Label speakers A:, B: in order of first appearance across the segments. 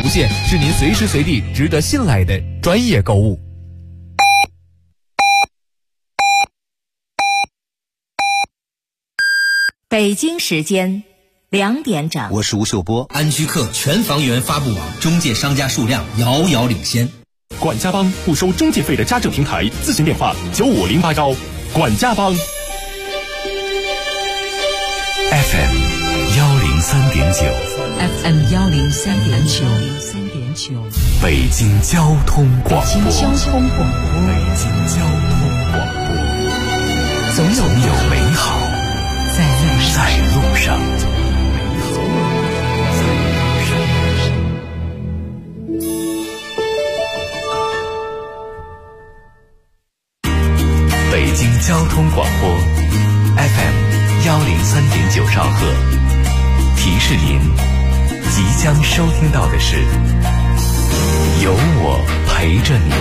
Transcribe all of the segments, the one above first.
A: 无限，是您随时随地值得信赖的专业购物。
B: 北京时间2点整，
C: 我是吴秀波。
D: 安居客全房源发布网，中介商家数量遥遥领先。
E: 管家帮不收中介费的家政平台，咨询电话9508管家帮。
F: FM
B: 103.9，
F: 北京交通广播，总有美好在路上。北京交通广播 FM 103.9兆赫，提示您即将收听到的是有我陪着你。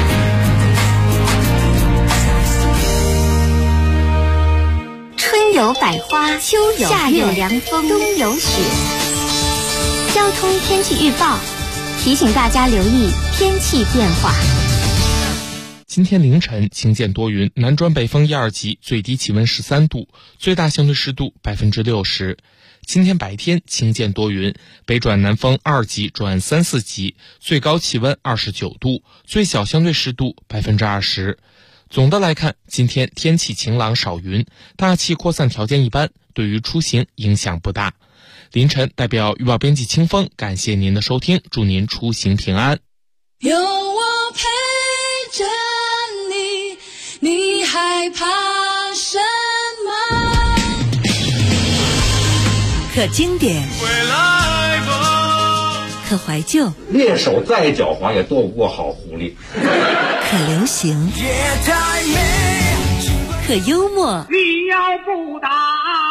G: 春有百花，秋有夏有凉风，冬有雪。交通天气预报提醒大家留意天气变化。
H: 今天凌晨晴间多云，南转北风1、2级，最低气温13度，最大相对湿度60%。今天白天晴间多云，北转南风2级转3、4级，最高气温29度，最小相对湿度20%。总的来看，今天天气晴朗少云，大气扩散条件一般，对于出行影响不大。凌晨代表预报编辑清风，感谢您的收听，祝您出行平安。
I: 有我陪着你，你害怕什么？
B: 可经典，可怀旧，
J: 猎手再狡猾也斗不过好狐狸。
B: 可流行，可幽默。
K: 你要不打，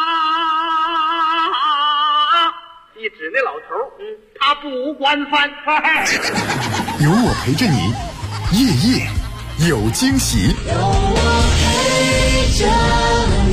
K: 一指那老头，他不管饭。
F: 有我陪着你，夜夜有惊喜。
I: 有我陪着你。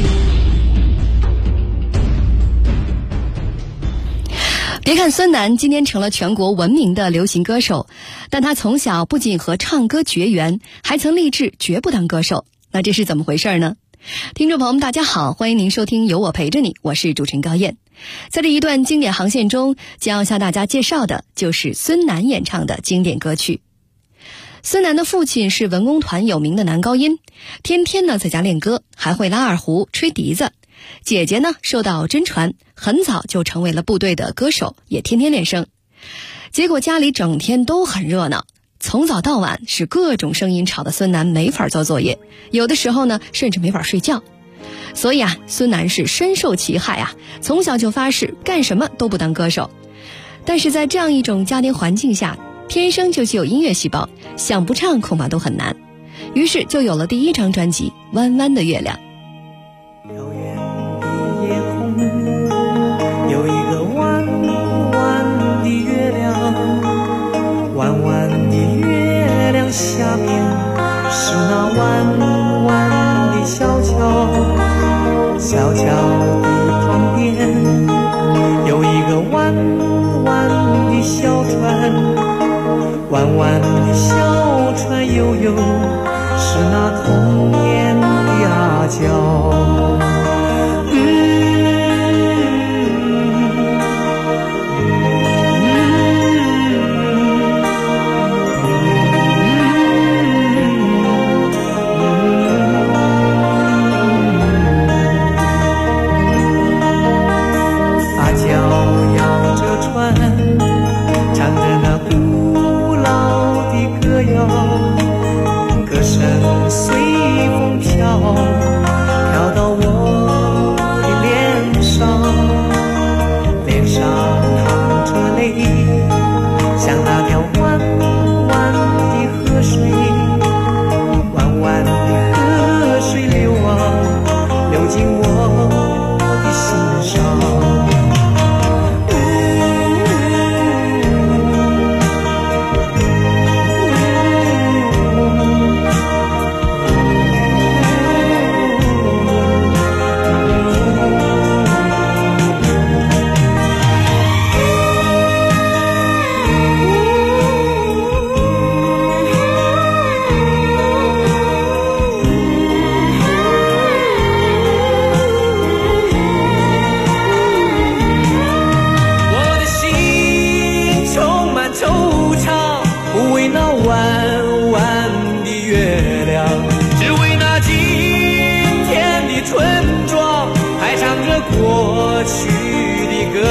L: 别看孙楠今天成了全国闻名的流行歌手，但他从小不仅和唱歌绝缘，还曾立志绝不当歌手。那这是怎么回事呢？听众朋友们大家好，欢迎您收听有我陪着你，我是主持人高燕。在这一段经典航线中，将要向大家介绍的就是孙楠演唱的经典歌曲。孙楠的父亲是文工团有名的男高音，天天呢在家练歌，还会拉二胡、吹笛子。姐姐呢受到真传，很早就成为了部队的歌手，也天天练声。结果家里整天都很热闹，从早到晚是各种声音吵得孙楠没法做作业，有的时候呢甚至没法睡觉。所以孙楠是深受其害从小就发誓干什么都不当歌手。但是在这样一种家庭环境下，天生就具有音乐细胞，想不唱恐怕都很难。于是就有了第一张专辑《弯弯的月亮》。
M: 遥远的夜空有一个弯弯的月亮，弯弯的月亮下面是那弯弯的小桥，小桥的旁边有一个弯弯的小船，弯弯的小船悠悠是那童年的阿娇。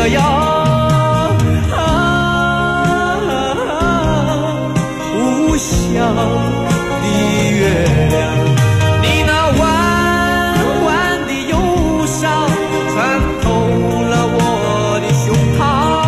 M: 歌谣，无效的月亮，你那弯弯的忧伤穿透了我的胸膛。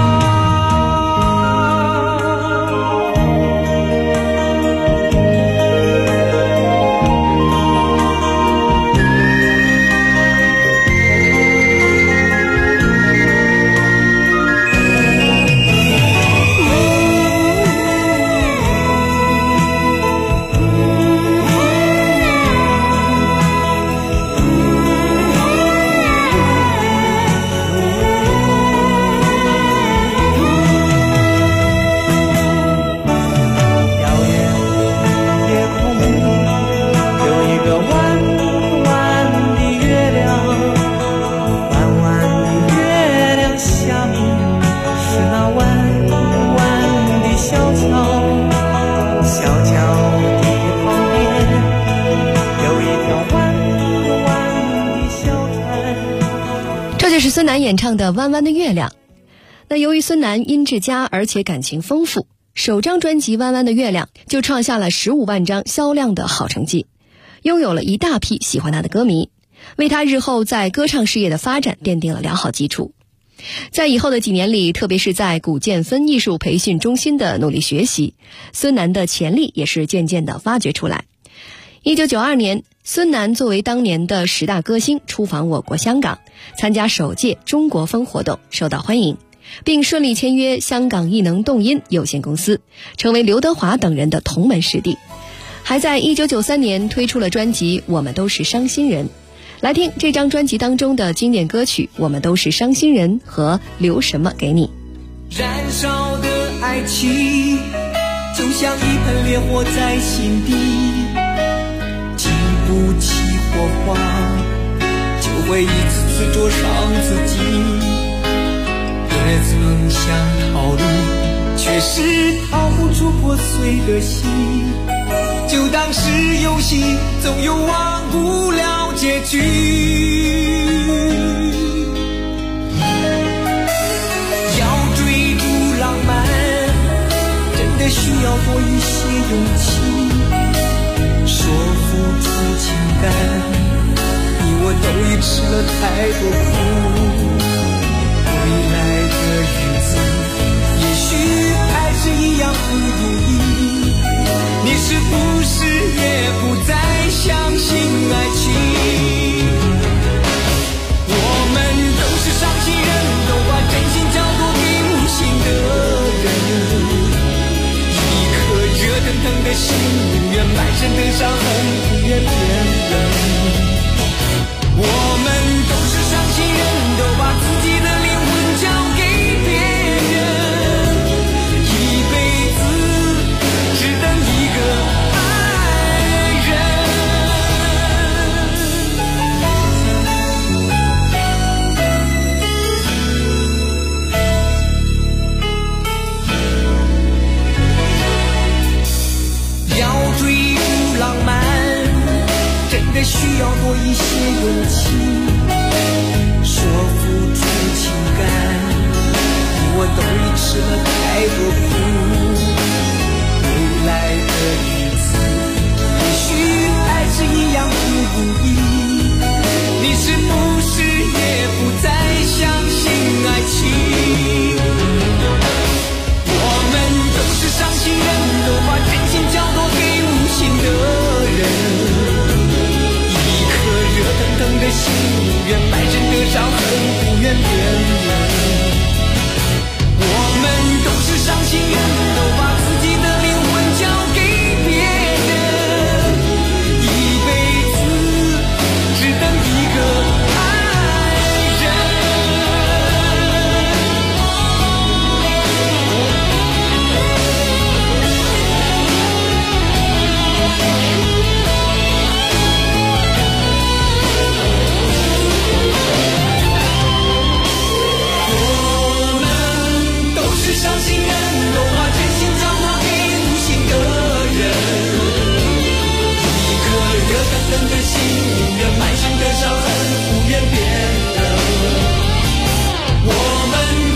L: 孙楠演唱的《弯弯的月亮》。那由于孙楠音质佳，而且感情丰富，首张专辑《弯弯的月亮》就创下了15万张销量的好成绩，拥有了一大批喜欢他的歌迷，为他日后在歌唱事业的发展奠定了良好基础。在以后的几年里，特别是在古建分艺术培训中心的努力学习，孙楠的潜力也是渐渐地发掘出来。1992年，孙楠作为当年的10大歌星出访我国香港，参加首届中国风活动，受到欢迎，并顺利签约香港艺能动音有限公司，成为刘德华等人的同门师弟。还在1993年推出了专辑《我们都是伤心人》。来听这张专辑当中的经典歌曲《我们都是伤心人》和《留什么给你》。
M: 燃烧的爱情就像一盆烈火在心底，经不起火花就会一次次灼伤自己，也曾想逃离，却是逃不出破碎的心，就当是游戏，总有忘不了结局。要追逐浪漫，真的需要多一些勇气，说付出情感，你我都已吃了太多苦，未来的日子也许还是一样不如意，你是不是也不再相信爱情？我们都是伤心人，都把真心交托给无心的人，一颗热腾腾的心，永远满身的伤痕，不愿变冷。我们都是伤心人，都把自己的灵魂交给别人，一辈子只等一个爱人。要追逐浪漫，真的需要多一些勇气，说付出情感，你我都已吃了太多苦，未来的日子也许还是一样不如意，你是不是也不再相信爱情？我们都是伤心人，都把真心交托给无心的人，热腾腾的心，愿满身的伤痕，不愿变冷。我们都是伤心人，都把自己的灵魂交给别人，一辈子只等一个爱人。伤心人，都把真心交托给无心的人，一颗热腾腾的心，永远满身的伤痕，不愿变冷。我们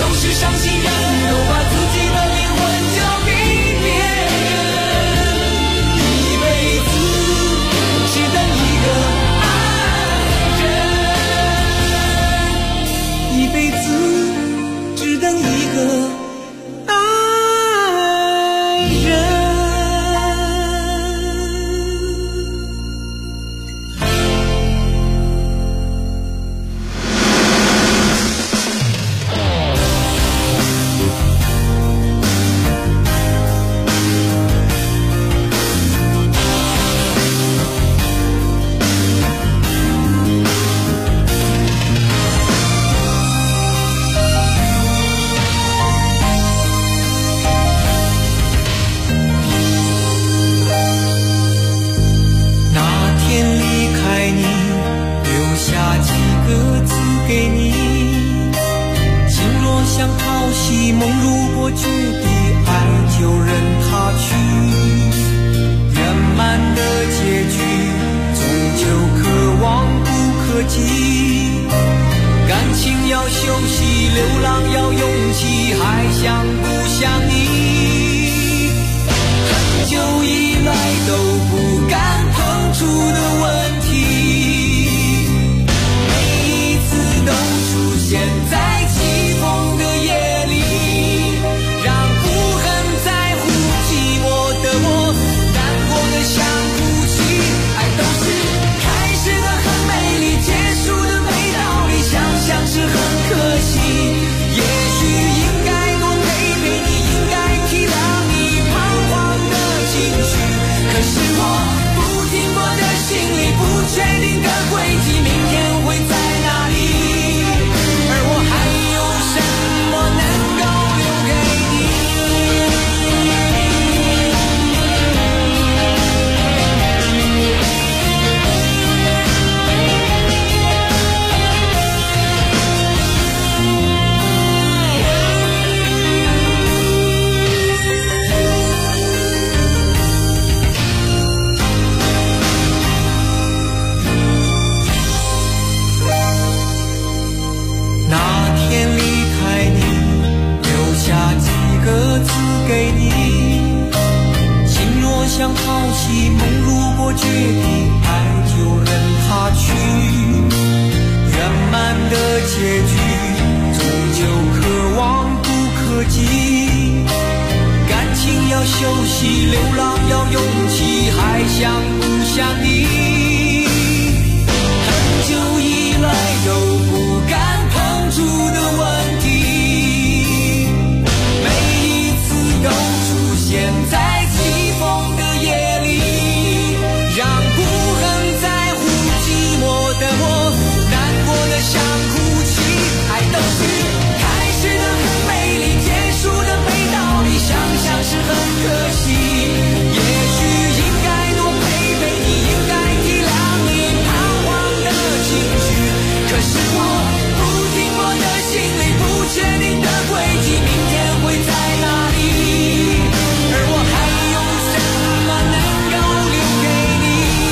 M: 为你。情若像潮汐，梦如果决定，爱就任它去。圆满的结局，终究可望不可及。感情要休息，流浪要勇气，还想不想你？很久以来都不敢碰触的问题，每一次都出现在季风的夜里，让不很在乎寂寞的我难过的想哭泣。爱都是开始的很美丽，结束的没道理，想想是很可惜。也许应该多陪陪你，应该体谅你彷徨的情绪，可是我不停我的心里不确定的轨迹，明天会在哪里？而我还有什么能够留给你？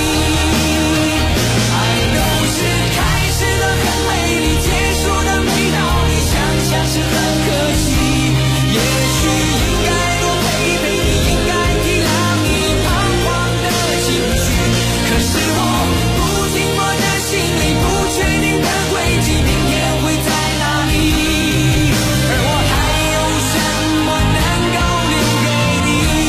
M: 爱都是开始的很美丽，结束的没道理，想想是很可惜。也许应该多陪陪你，应该体谅你彷徨的情绪，可是我不停我的心里不确定的轨迹，明天会在哪里？而我还有什么能够留给你？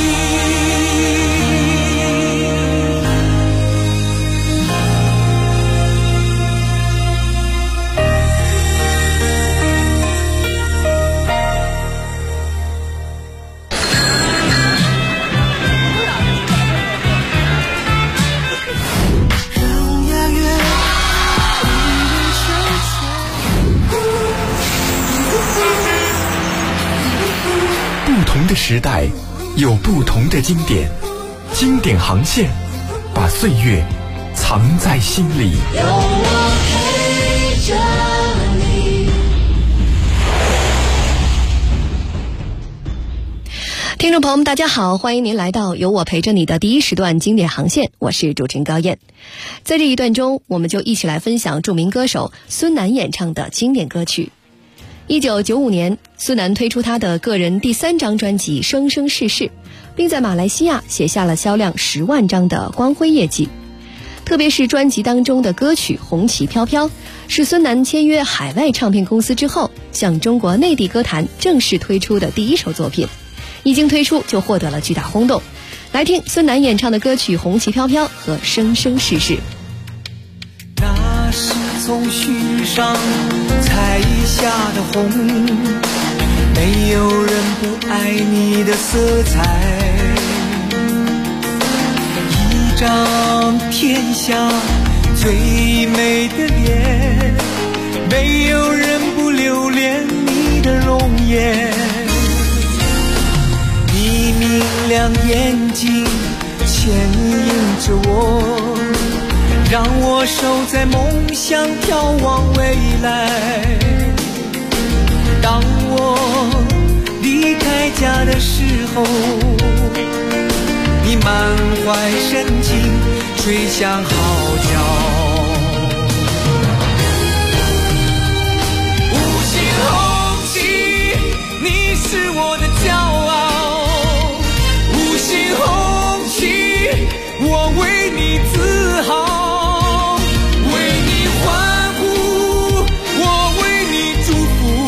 F: 不同的时代有不同的经典，经典航线把岁月藏在心里。
I: 有我陪着你。
L: 听众朋友们大家好，欢迎您来到有我陪着你的第一时段经典航线，我是主持人高燕。在这一段中，我们就一起来分享著名歌手孙楠演唱的经典歌曲。1995年，孙楠推出他的个人第3张专辑《生生世世》，并在马来西亚写下了销量10万张的光辉业绩。特别是专辑当中的歌曲《红旗飘飘》，是孙楠签约海外唱片公司之后，向中国内地歌坛正式推出的第一首作品。一经推出就获得了巨大轰动。来听孙楠演唱的歌曲《红旗飘飘》和《生生世世》。
M: 那是从须上采下的红，没有人不爱你的色彩，一张天下最美的脸，没有人不留恋你的容颜。你明亮眼睛牵引着我，让我守在梦想眺望未来。当我离开家的时候，你满怀深情吹响号角。五星红旗，你是我的骄傲，五星红旗，我为你自豪，为你欢呼，我为你祝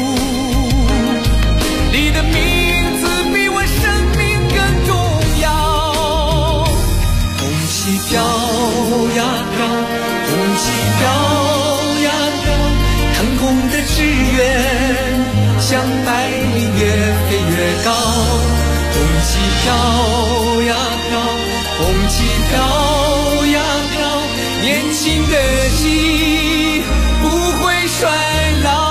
M: 福，你的名字比我生命更重要。红旗飘呀飘，红旗飘呀飘，腾空的志愿像百里越飞越高。红旗飘呀飘，红旗飘呀飘，年轻的心不会衰老。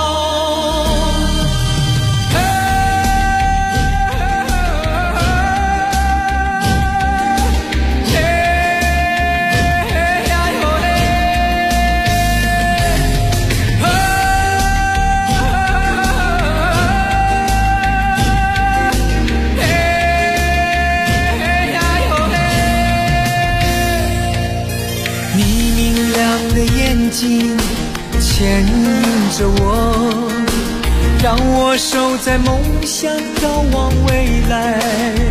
M: 牵引着我， 让我守在梦想，遥望未来。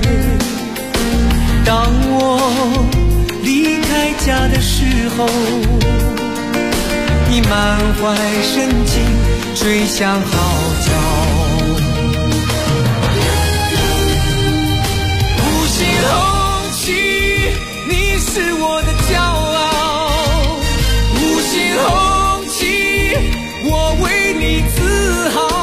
M: 当我离开家的时候，你满怀深情吹响号角。五星红旗，你是我的骄傲。五星红旗，我为你自豪。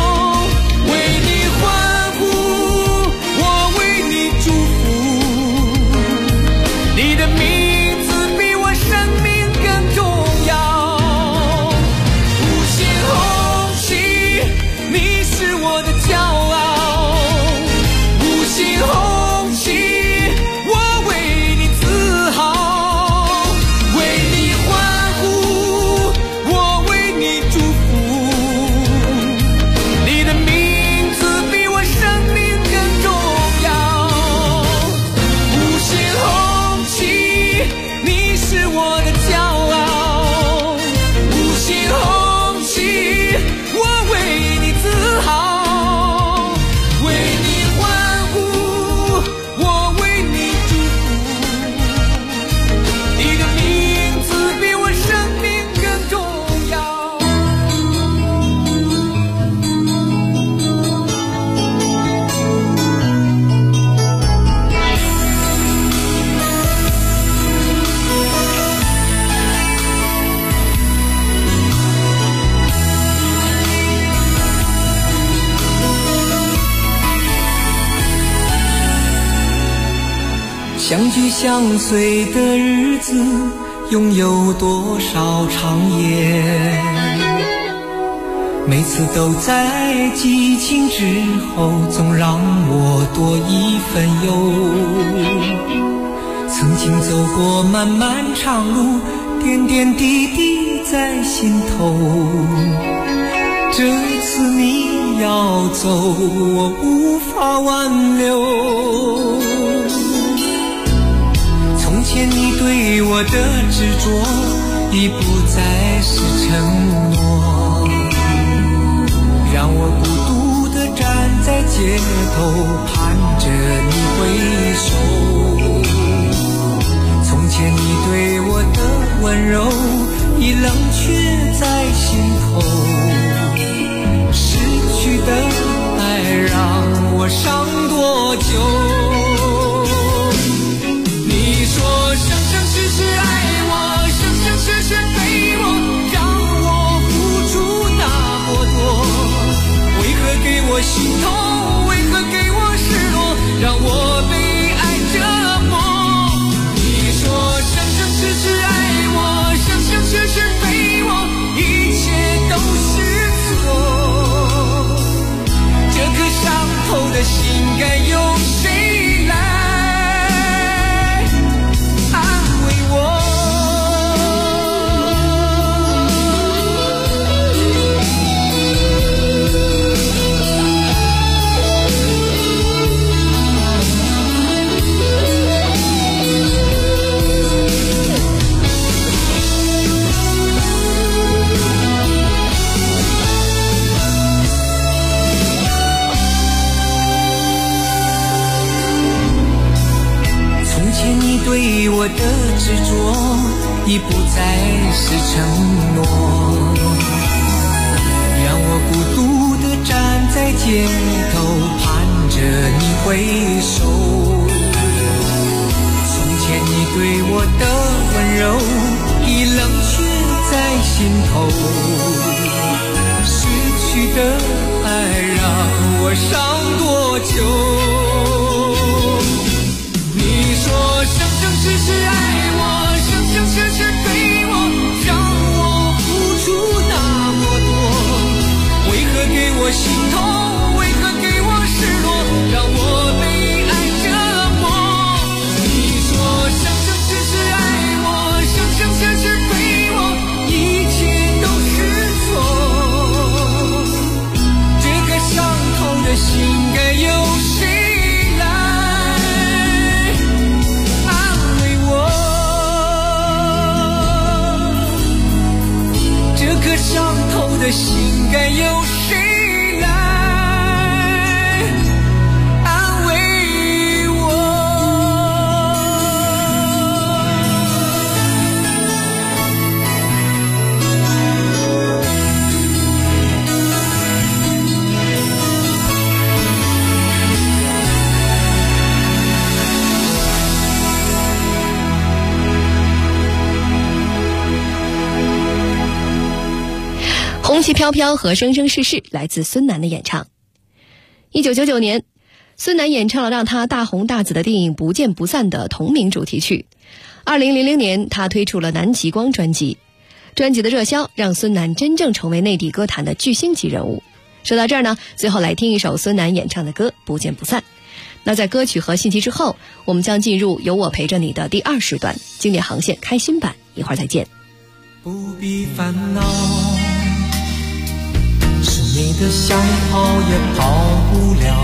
M: 相聚相随的日子，拥有多少长夜？每次都在激情之后，总让我多一分忧。曾经走过漫漫长路，点点滴滴在心头。这次你要走，我无法挽留。从前你对我的执着已不再是承诺，让我孤独地站在街头盼着你回首。从前你对我的温柔已冷却在心头，失去的爱让我伤多久？你说生生世世爱我，生生世世陪我，让我付出那么多，为何给我心痛，为何给我失落，让我被爱折磨？你说生生世世爱我，生生世世陪我，一切都是错，这颗伤透的心该由谁来对我的执着已不再是承诺，让我孤独地站在街头盼着你回首。从前你对我的温柔已冷却在心头，失去的爱让我伤多久？你说生生世世爱我，生生世世陪我，让我付出那么多，为何给我心痛，为何给我失落，让我被爱折磨？你说生生世世爱我，生生世世陪我，一切都是错，这个伤痛的心该由谁来安慰我？
L: 气飘飘和生生世世来自孙楠的演唱。1999年，孙楠演唱了让他大红大紫的电影《不见不散》的同名主题曲。2000年，他推出了《南极光》专辑，专辑的热销让孙楠真正成为内地歌坛的巨星级人物。说到这儿呢，最后来听一首孙楠演唱的歌《不见不散》。那在歌曲和信息之后，我们将进入有我陪着你的第2时段，经典航线开心版，一会儿再见。
M: 不必烦恼，是你的想跑也跑不了，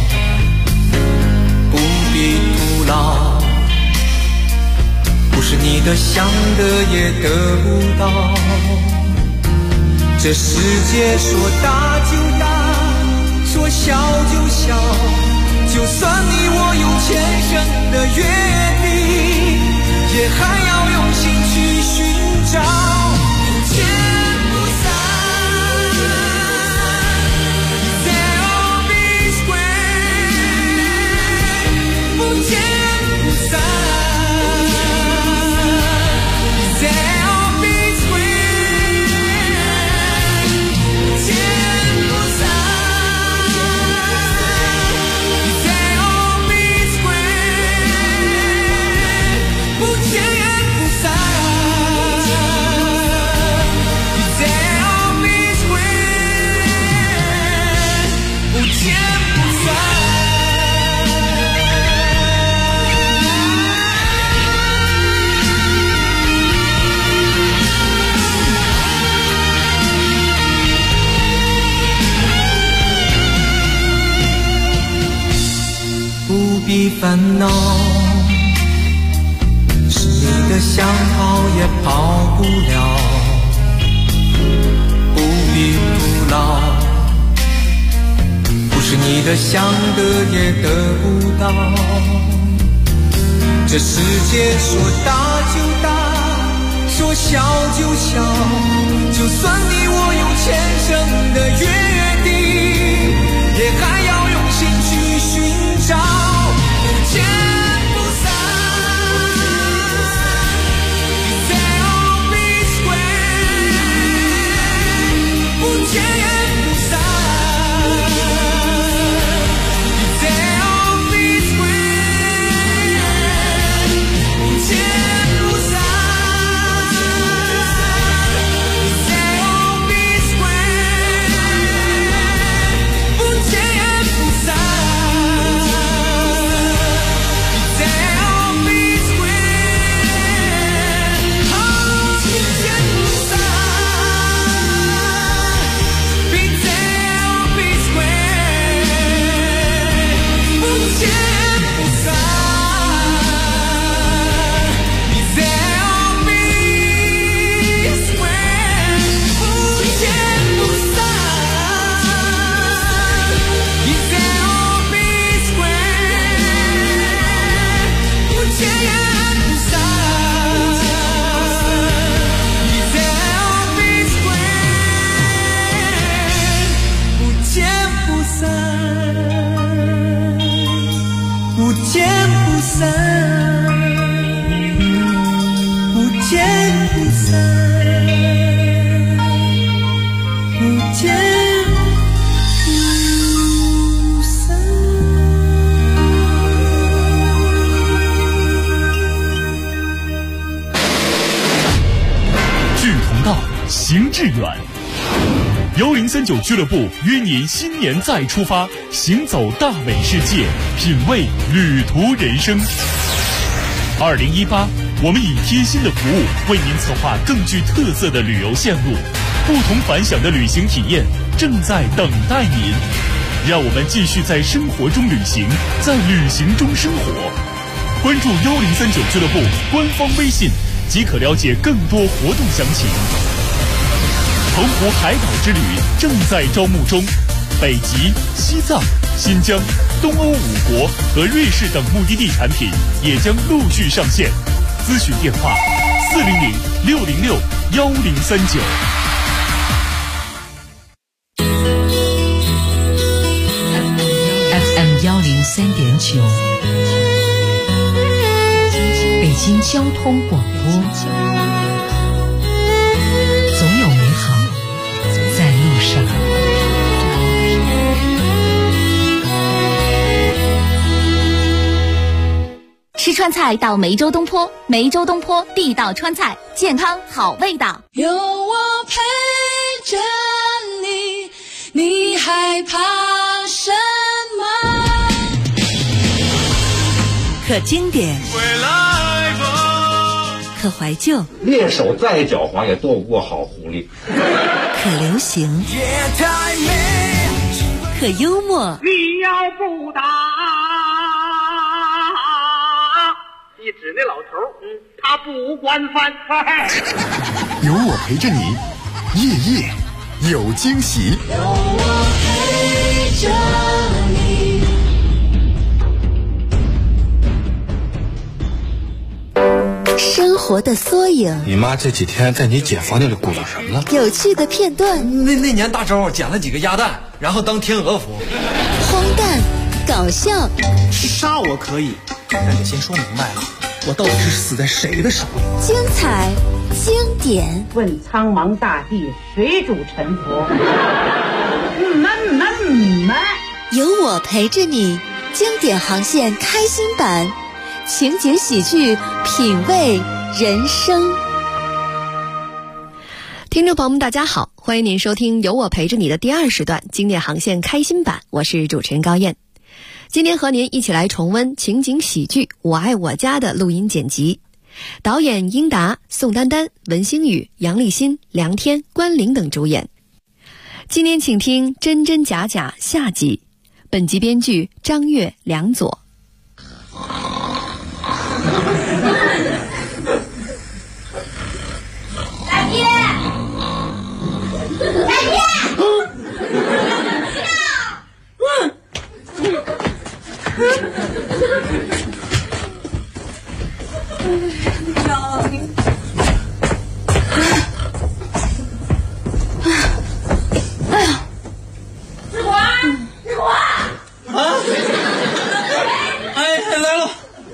M: 不必徒劳，不是你的想得也得不到。这世界说大就大，说小就小，就算你我有前生的约定，也还要用心去寻找，不见不散。There'll be square， 不见不散。There'll be square， 不见不散。There'll be square， 不见不散。There'll be square， 不见不散。不必烦恼，是你的想跑也跑不了，不必徒劳，不是你的想得也得不到。这世界说大就大，说小就小，就算你我有前生的约定，也还要用心去寻找，不见不散。There'll be square， 不见不散。There'll be square， 不见不散。There'll be square， 不见不散。
E: 行致远，1039俱乐部约您新年再出发，行走大美世界，品味旅途人生。2018，我们以贴心的服务为您策划更具特色的旅游线路，不同凡响的旅行体验正在等待您。让我们继续在生活中旅行，在旅行中生活。关注1039俱乐部官方微信，即可了解更多活动详情。澎湖海岛之旅正在招募中，北极、西藏、新疆、东欧5国和瑞士等目的地产品也将陆续上线。咨询电话400-606-1039。
B: FM 103.9，北京交通广播。总有美好在
G: 吃川菜到梅州东坡，梅州东坡地道川菜，健康好味道。
I: 有我陪着你，你害怕什么？
B: 可经典，可怀旧，
J: 猎手再狡猾也斗不过好狐狸。
B: 可流行，可幽默。
K: 你要不打，一指那老头，他不管饭。
C: 有我陪着你，夜夜有惊喜。
I: 有我陪着你。
N: 生活的缩影。
O: 你妈这几天在你姐房间里鼓捣什么呢？
N: 有趣的片段。
P: 那年大周捡了几个鸭蛋，然后当天鹅服。
N: 荒诞，搞笑。
Q: 杀我可以，但得先说明白了，我到底是死在谁的手里？
N: 精彩，经典。
R: 问苍茫大地，谁主沉浮？
N: 有我陪着你，经典航线开心版。情景喜剧，品味人生。
L: 听众朋友们大家好，欢迎您收听有我陪着你的第2时段经典航线开心版，我是主持人高燕。今天和您一起来重温情景喜剧我爱我家的录音剪辑，导演英达、宋丹丹、文星宇、杨立新、梁天、关凌等主演。今天请听真真假假下集，本集编剧张悦、梁左。
I: 大姐，大姐，哎呀，志华，志华啊！
P: 哎，来了。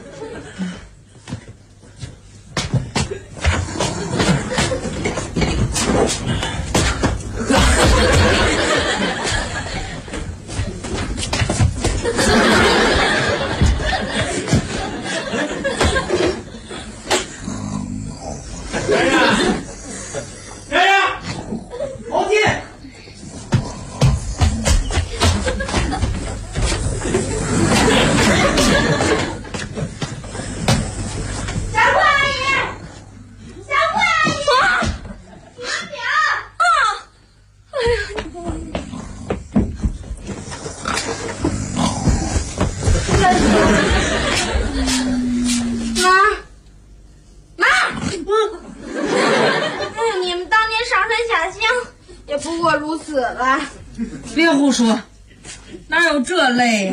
S: 别胡说，哪有这累呀？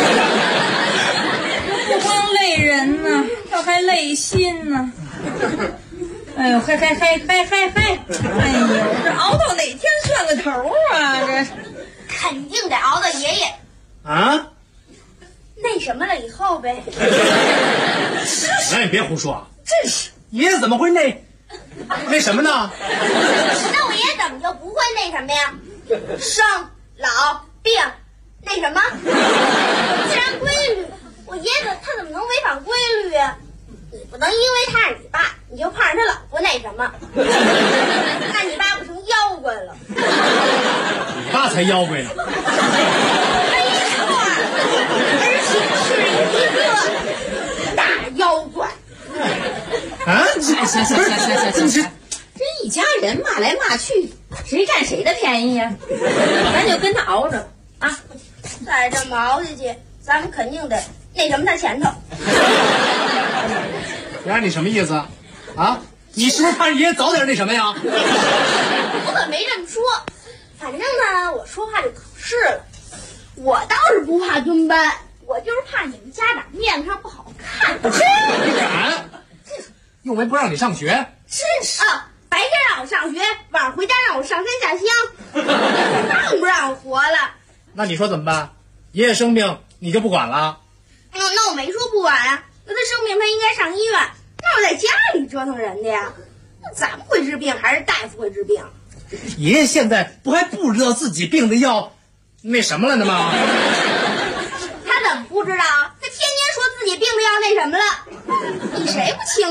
S: 不光累人呢，这还累心呢。哎呦，嘿！哎呦，这熬到哪天算个头啊？这
T: 肯定得熬到爷爷
Q: 啊
T: 那什么了以后呗。
Q: 那你别胡说，真是爷爷怎么会那什么呢？
T: 那我爷爷怎么就不会那什么呀？生老病那什么自然规律，我爷爷他怎么能违反规律啊？你不能因为他是你爸你就盼着他老婆那什么，那你爸不成妖怪了？
Q: 你爸才妖怪呢。
T: 没错，而且是一个大妖怪。
Q: 啊，
S: 行，这一家人骂来骂去，谁占谁的便宜呀？咱就跟他熬着啊！
T: 再这么熬下去，咱们肯定得那什么他前头。
Q: 爷，你什么意思啊？你是不是盼着爷爷早点那什么呀？
T: 我可没这么说，反正呢，我说话就可是了。我倒是不怕蹲班，我就是怕你们家长面子上不好看。
Q: 你敢？又没不让你上学？
T: 真是啊！白天让我上学，晚上回家让我上山下乡，让不让我活了？
Q: 那你说怎么办？爷爷生病你就不管了？
T: 那我没说不管啊。那他生病他应该上医院，那我在家里折腾人的呀。那咱们会治病还是大夫会治病？
Q: 爷爷现在不还不知道自己病的药那什么了呢吗？
T: 他怎么不知道？他天天说自己病的药那什么了。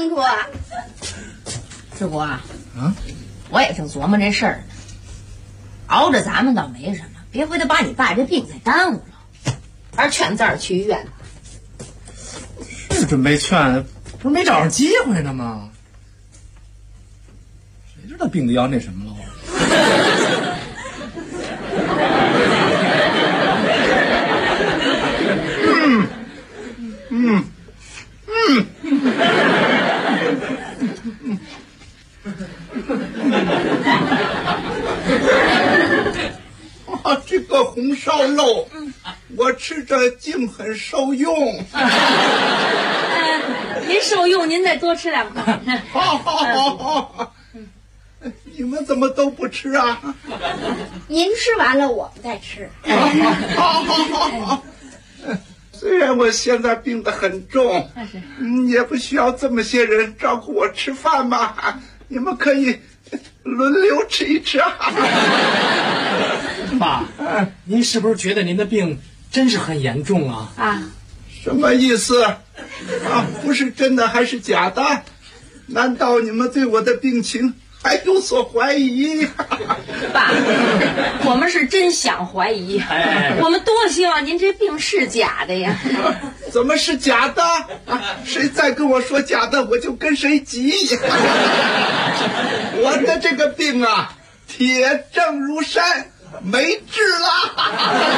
T: 清楚啊。
S: 志国啊，我也正琢磨这事儿，熬着咱们倒没什么，别回头把你爸这病给耽误了。还是劝咱去医院吧。
Q: 是准备劝，不是没找上机会呢吗？谁知道病得要那什么了？
U: 这个红烧肉，我吃着竟很受用。
S: 您受用，您再多吃2口。
U: 好。你们怎么都不吃啊？
T: 您吃完了，我们再吃。
U: 好。虽然我现在病得很重，也不需要这么些人照顾我吃饭嘛。你们可以轮流吃一吃啊。
Q: 爸，您是不是觉得您的病真是很严重啊？
U: 什么意思？不是真的还是假的？难道你们对我的病情还有所怀疑？
S: 爸，我们是真想怀疑，我们多希望您这病是假的呀。
U: 怎么是假的？谁再跟我说假的，我就跟谁急。我的这个病啊，铁证如山，没治了。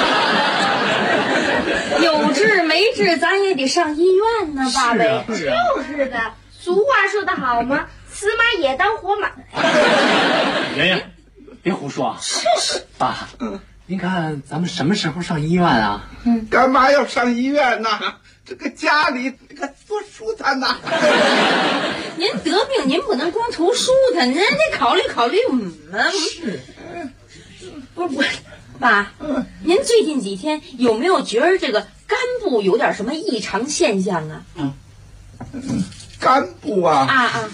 S: 有治没治，咱也得上医院呢，爸呗。
T: 就是的，俗话说得好嘛，死马也当活马。
Q: 圆圆，别胡说啊！爸，您看咱们什么时候上医院啊？
U: 干嘛要上医院呢？这个家里多舒坦呐！
S: 您得病，您不能光图舒坦，您得考虑考虑我们。是，不是，爸，您最近几天有没有觉得这个肝部有点什么异常现象啊？
U: 肝部啊？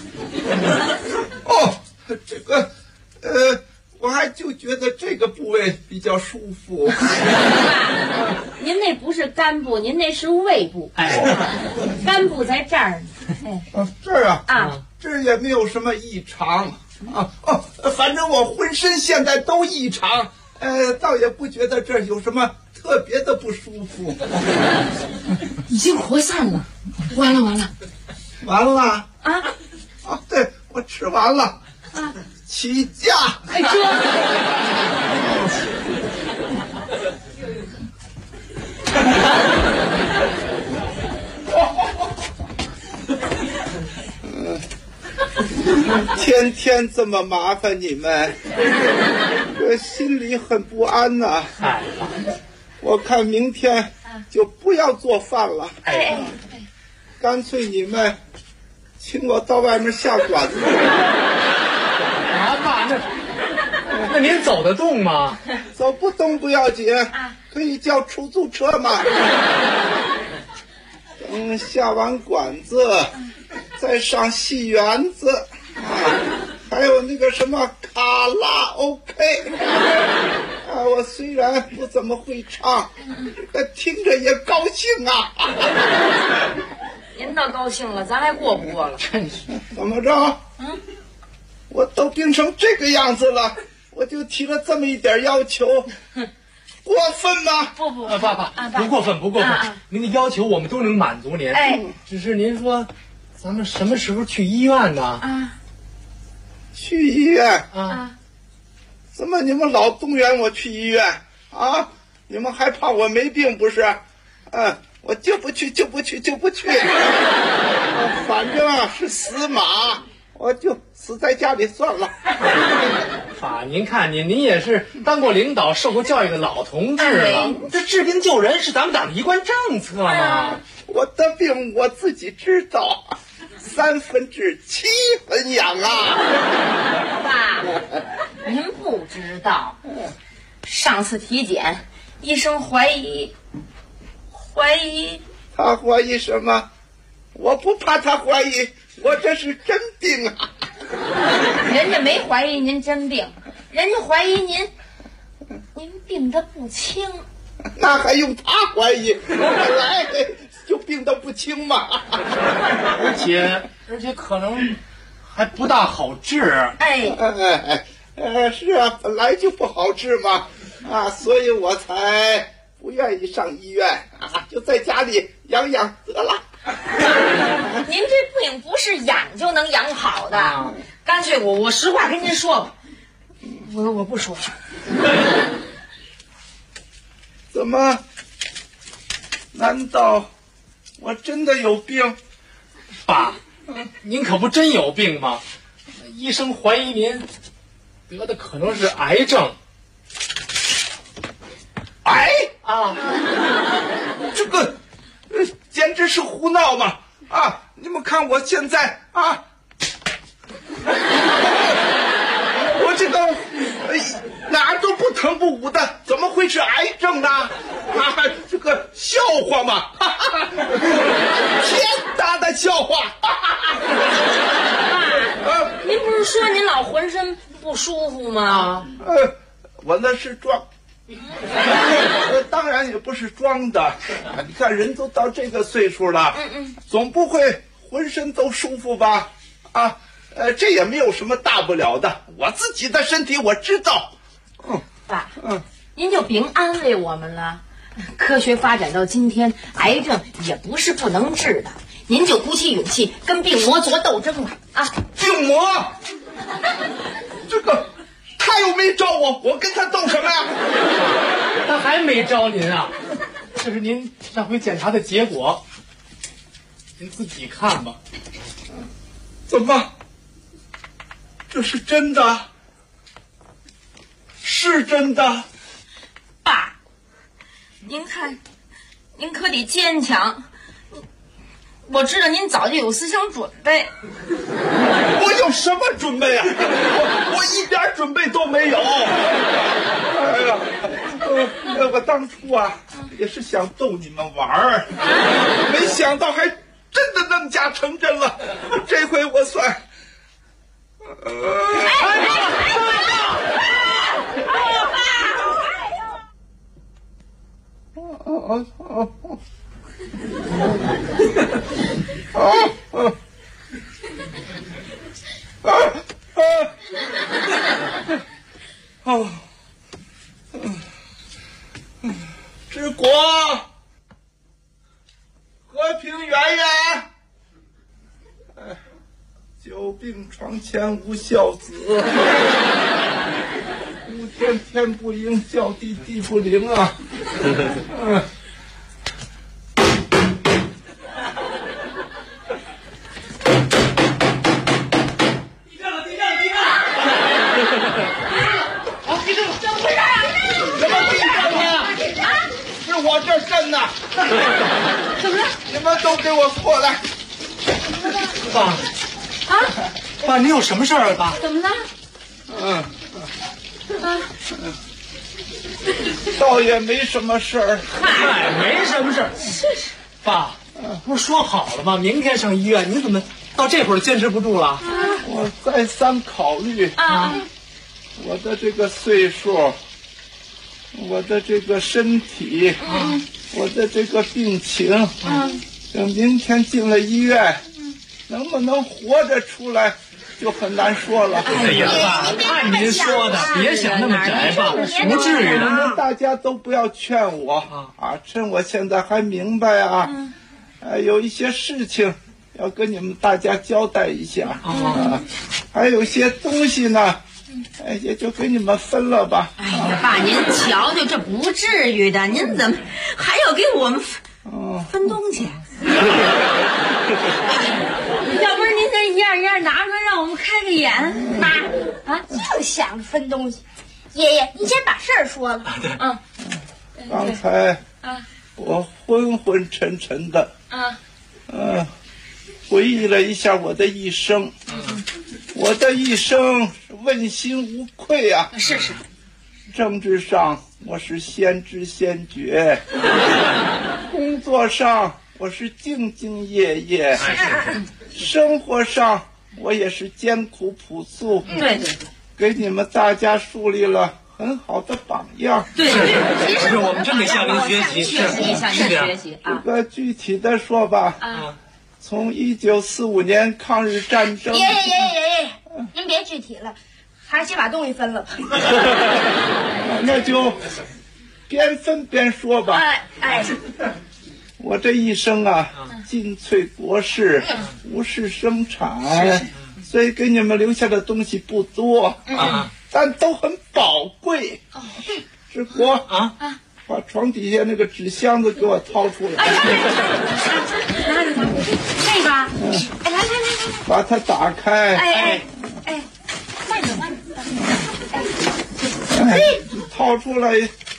U: 这个，我还就觉得这个部位比较舒服。
S: 您那不是肝部，您那是胃部。肝部在这儿呢。
U: 这儿啊？这儿也没有什么异常反正我浑身现在都异常，倒也不觉得这儿有什么特别的不舒服。
S: 已经扩散了，完了
U: 对，我吃完了起价。天天这么麻烦你们，我心里很不安呐。我看明天就不要做饭了，干脆你们请我到外面下馆子。
Q: 爸，那您走得动吗？
U: 走不动不要紧，可以叫出租车嘛。等下完馆子，再上戏园子，还有那个什么卡拉 OK。我虽然不怎么会唱，但听着也高兴啊。
S: 您倒高兴了，咱还过不过了？
U: 真是怎么着？我都病成这个样子了，我就提了这么一点要求，过分吗？
S: 不，
Q: 爸，不过分。您的要求我们都能满足您。只是您说，咱们什么时候去医院呢？
U: 去医院？怎么你们老动员我去医院啊？你们还怕我没病不是？我就不去。反正是死马，我就死在家里算了。
Q: 爸，您看您也是当过领导、受过教育的老同志了，这治病救人是咱们党的一贯政策嘛。
U: 我的病我自己知道，7分养啊。
S: 爸，您不知道，上次体检，医生怀疑。
U: 他怀疑什么？我不怕他怀疑，我这是真病啊。
S: 人家没怀疑您真病，人家怀疑您病得不轻。
U: 那还用他怀疑？我本来就病得不轻嘛。
Q: 而且而且可能还不大好治。
U: 是啊，本来就不好治嘛，所以我才不愿意上医院就在家里养养得了。
S: 您这病不是养就能养好的，干脆我实话跟您说吧，我不说了。
U: 怎么？难道我真的有病？
Q: 爸，您可不真有病吗？医生怀疑您得的可能是癌症。
U: 癌啊！这个简直是胡闹嘛！你们看我现在我这个哪都不疼不捂的，怎么会是癌症呢？这个笑话嘛！天大的笑话！
S: 您不是说您老浑身不舒服吗？
U: 我那是装。当然也不是装的，你看人都到这个岁数了，总不会浑身都舒服吧？这也没有什么大不了的，我自己的身体我知道。
S: 爸，您就别安慰我们了。科学发展到今天，癌症也不是不能治的，您就鼓起勇气跟病魔做斗争吧！
U: 病魔，这个。他又没招我跟他斗什么呀？
Q: 他还没招您啊？这是您上回检查的结果，您自己看吧。
U: 怎么？这是真的？是真的？
S: 爸，您看，您可得坚强。我知道您早就有思想准备。
U: 我有什么准备啊？我一点准备都没有。我当初也是想逗你们玩儿，没想到还真的弄假成真了。这回我算。治国和平圆圆，久病床前无孝子，呼天天不应，叫地地不灵啊！我这震呢，
S: 怎么了？
U: 你们都给我过来！
Q: 爸，你有什么事儿啊？爸，
S: 怎么了？
U: 倒也没什么事儿。
Q: 嗨，没什么事儿。爸，不是说好了吗？明天上医院，你怎么到这会儿坚持不住了？
U: 我再三考虑我的这个岁数。我的这个身体，我的这个病情，等明天进了医院，能不能活着出来，就很难说了。
Q: 哎呀，爸，按您说的，别想那么窄吧，不至于的。
U: 大家都不要劝我趁我现在还明白有一些事情要跟你们大家交代一下还有些东西呢。也就给你们分了吧。
S: 哎呀，爸，您瞧瞧，这不至于的，您怎么还要给我们分东西？要不是您这一样一样拿出来，让我们开个眼。
T: 妈，就想着分东西。爷爷，你先把事儿说了。
U: 刚才我昏昏沉沉的回忆了一下我的一生。我的一生是问心无愧啊！
S: 是。
U: 政治上我是先知先觉，工作上我是兢兢业业，生活上我也是艰苦朴素。
S: 对，
U: 给你们大家树立了很好的榜样。
S: 对，
Q: 是我们真得向您学习，
S: 向您学习
U: 这个具体的说吧， 从1945年抗日战争。
T: 爷，您别具体了，还是先把东西分了吧。
U: 那就边分边说吧。
T: 哎，
U: 我这一生啊，尽瘁国事，无事生产，所以给你们留下的东西不多，但都很宝贵。志国啊，把床底下那个纸箱子给我掏出来。
T: 这个，来，
U: 把它打开。
T: 慢点，
U: 掏出来。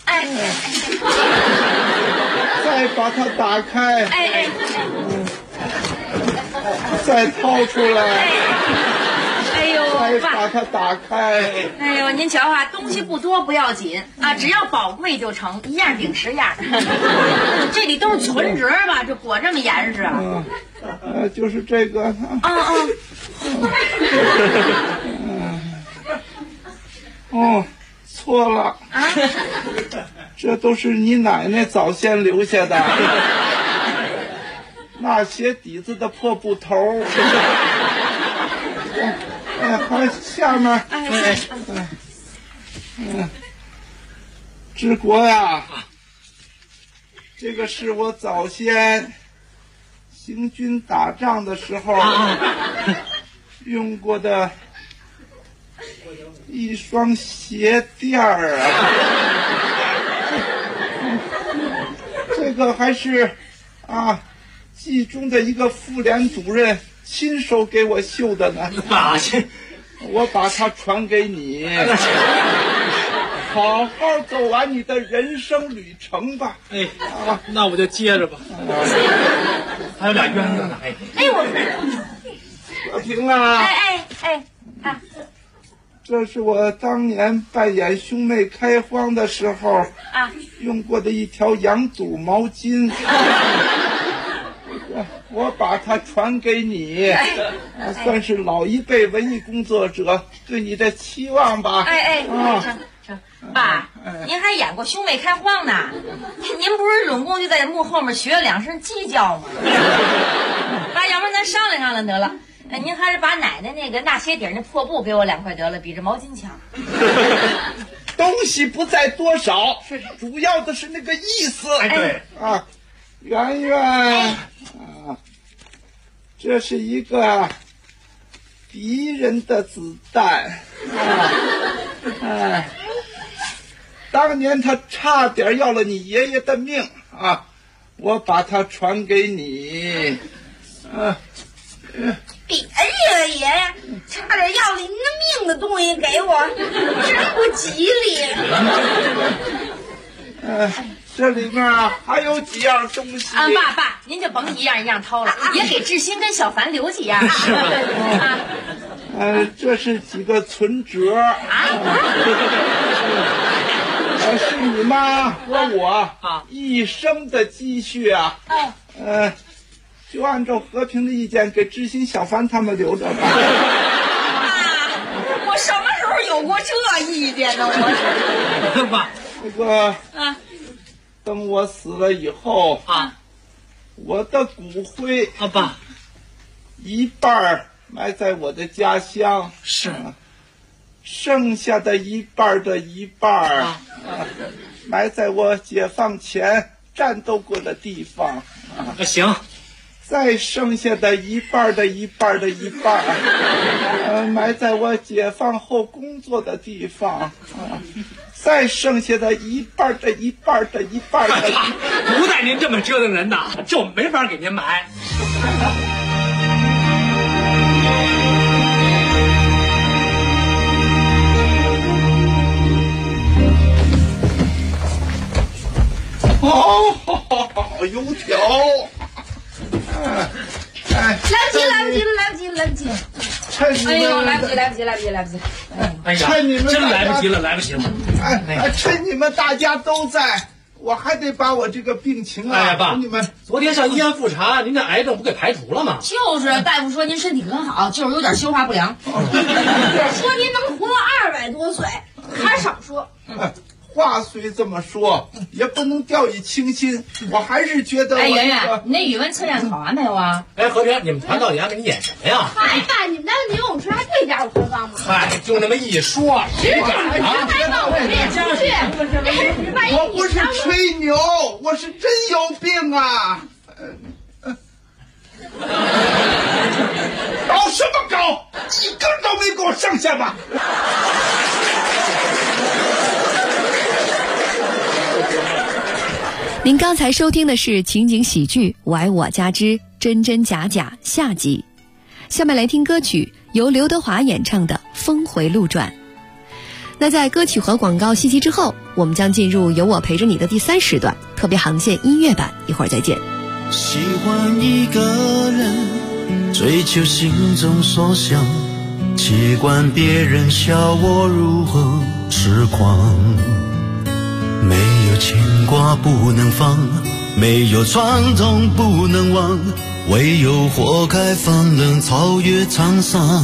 U: 再把它打开。再掏出来。再把它打开。
S: 哎呦，您瞧啊，东西不多不要紧啊，只要宝贵就成，一样顶10样。这里都是存折吧？这裹这么严实啊？
U: 就是这个。错了啊！这都是你奶奶早先留下的，那鞋底子的破布头。还下面。志国呀，这个是我早先行军打仗的时候用过的一双鞋垫儿啊。这个还是冀中的一个妇联主任亲手给我绣的呢。我把它传给你，好好走完你的人生旅程吧。
Q: 那我就接着吧。还有俩冤子呢。
U: 和平啊！这是我当年扮演兄妹开荒的时候用过的一条羊肚毛巾。我把它传给你，算是老一辈文艺工作者对你的期望吧。
S: 成，爸，您还演过兄妹开荒呢？您不是拢共就在幕后面学了2声鸡叫吗？爸，要不然咱商量商量得了。您还是把奶奶那鞋底那破布给我2块得了，比这毛巾强。
U: 东西不在多少，主要的是那个意思。圆圆这是一个敌人的子弹当年他差点要了你爷爷的命我把它传给你
T: 别呀，爷爷，差点要了您的命的东西给我，真不吉利。
U: 这里面还有几样东西。
S: 爸，您就甭一样一样掏了，也给志新跟小凡留几样。
U: 是吧？这是几个存折是你妈和我一生的积蓄就按照和平的意见给志新、小凡他们留着吧。
S: 我什么时候有过这意见呢？
U: 爸，那个等我死了以后我的骨灰
Q: 爸
U: 一半埋在我的家乡，
Q: 是
U: 剩下的一半的一半埋在我解放前战斗过的地方
Q: 行，
U: 再剩下的一半的一半的一半埋在我解放后工作的地方再剩下的一半的一半的一半的一半
Q: 不带您这么折腾人的，这我没法给您埋。
U: 油条
T: 来不及了！
U: 哎呦，
S: 来不及！
Q: 哎呀，
U: 趁你们
Q: 真来不及了！
U: 趁你们大家都在，我还得把我这个病情
Q: 爸，
U: 你们
Q: 昨天上医院复查，您这癌症不给排除了吗？
S: 就是大夫说您身体很好，就是有点消化不良。
T: 说您能活200多岁，还少说。
U: 话虽这么说，也不能掉以轻心。我还是觉得，
S: 圆圆，你那语文测验考完没有啊？
Q: 和平，你们团导员给你演什么呀？
T: 嗨爸，你们家的游泳池还对家有投放吗？
Q: 嗨，就那么一说，
T: 是这开放我练出去。
U: 我不是吹牛，我是真有病啊！搞什么搞？一根都没给我剩下吧？
L: 您刚才收听的是情景喜剧《我爱我家之真真假假》下集，下面来听歌曲，由刘德华演唱的《峰回路转》。那在歌曲和广告信息之后，我们将进入有我陪着你的第3时段特别航线音乐版，一会儿再见。
A: 喜欢一个人，追求心中所想，习惯别人笑我如何痴狂，没有牵挂不能放，没有传统不能忘，唯有活开方能超越沧桑。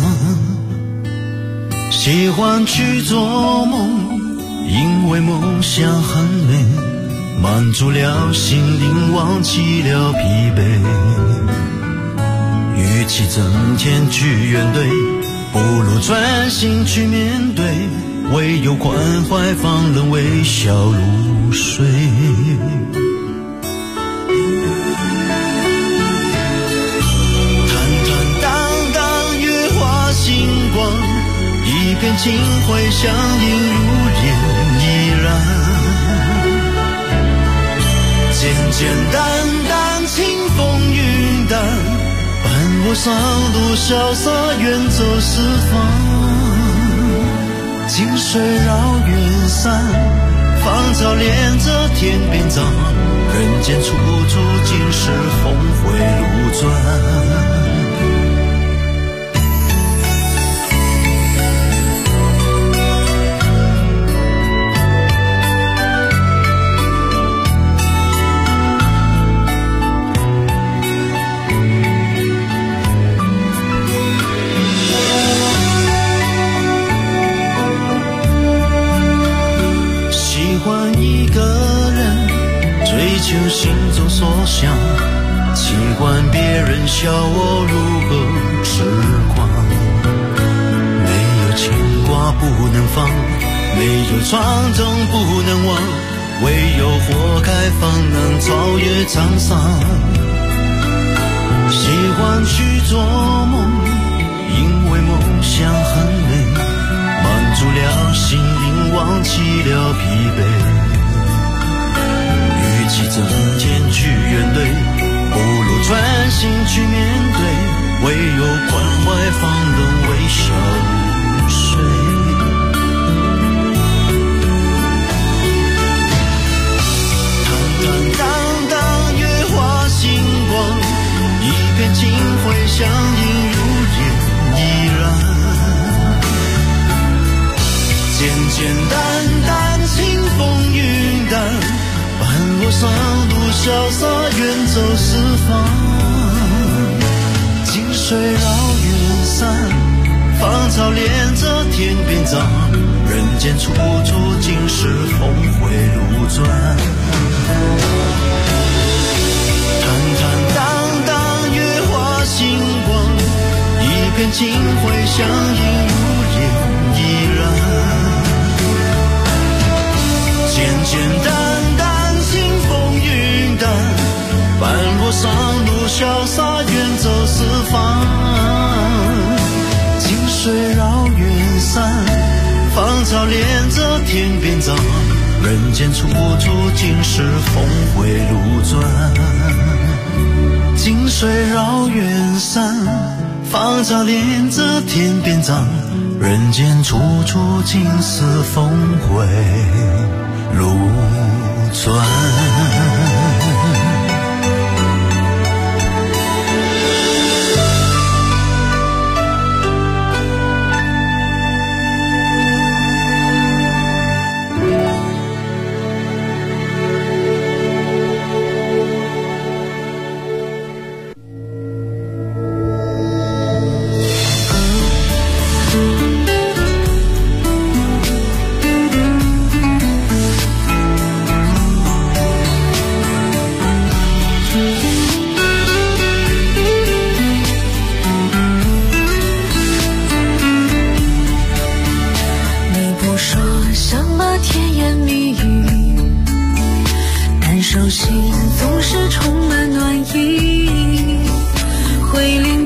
A: 喜欢去做梦，因为梦想很美，满足了心灵，忘记了疲惫。与其整天去怨怼，不如专心去面对，唯有关怀方能微笑入睡。坦坦荡荡月华星光，一片清辉相映如烟依然。简简单单清风云淡，伴我上路潇洒远走四方。近水绕远山，芳草连着天边长，人间处处尽是峰回路转。追求心中所想，习惯别人笑我如何痴狂，没有牵挂不能放，没有传统不能忘，唯有活开方能超越沧桑。喜欢去做梦，因为梦想很美，满足了心灵，忘记了疲惫。与其整天去怨怼，不如专心去面对，唯有关怀方能微笑入睡。坦坦荡荡月华星光，一片清辉相映如烟依然。简简单单清风云淡，伴我上路潇洒远走四方。近水绕远山，芳草连着天边长，人间处处尽是峰回路转。坦坦荡荡月华星光，一片清辉相映如烟依然。简简单单清风云淡，伴我上路潇洒远走四方。近水绕远山，芳草连着天边长，人间处处尽是峰回路转。近水绕远山，芳草连着天边长，人间处处尽是峰回路转。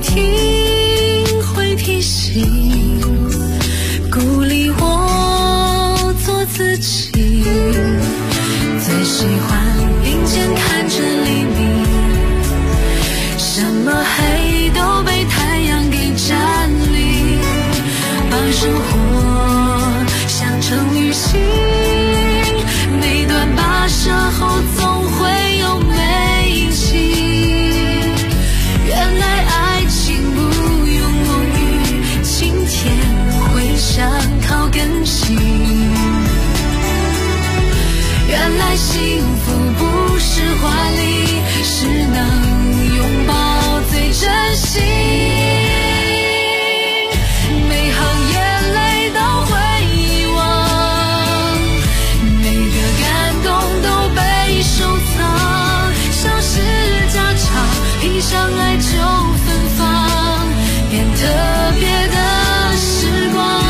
I: 听会提醒，鼓励我做自己。最喜欢并肩看着黎明，什么黑都被太阳给占领，把生活想成旅行，每段跋涉后总会有美景。原来爱情不用浓郁，晴天会想靠更近。原来幸福不是华丽，是能拥抱最真心。每行眼泪都会遗忘，每个感动都被收藏。小事家常，披上爱就芬芳，变特别的时光。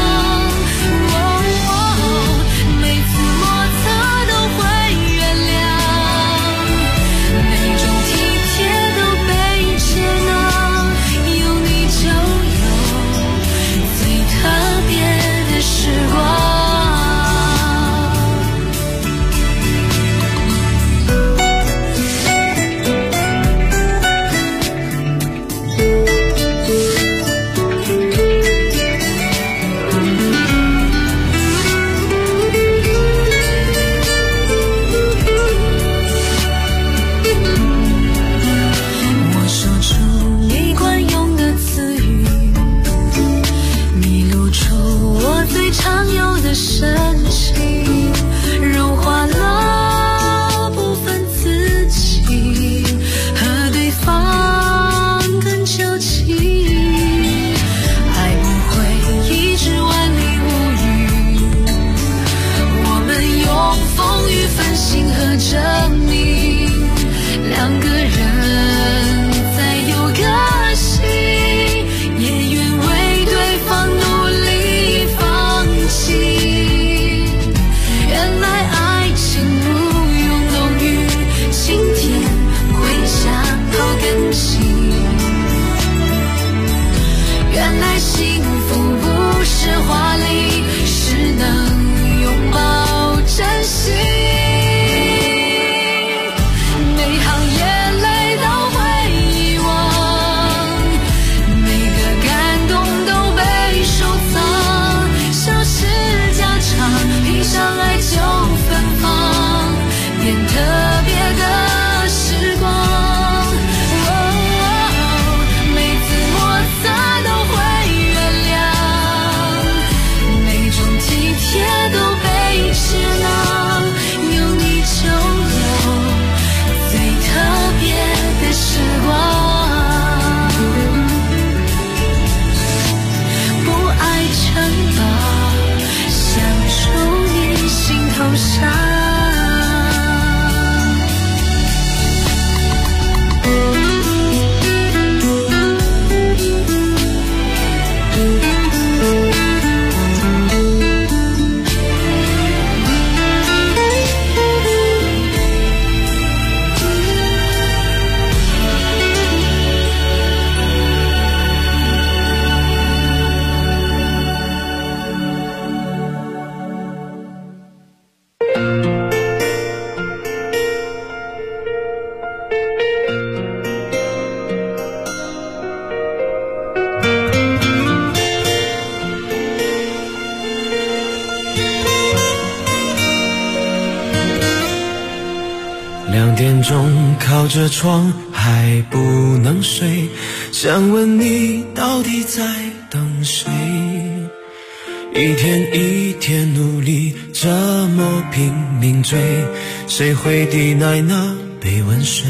A: 2点钟靠着窗还不能睡，想问你到底在等谁？一天一天努力，这么拼命追，谁会抵赖那杯温水？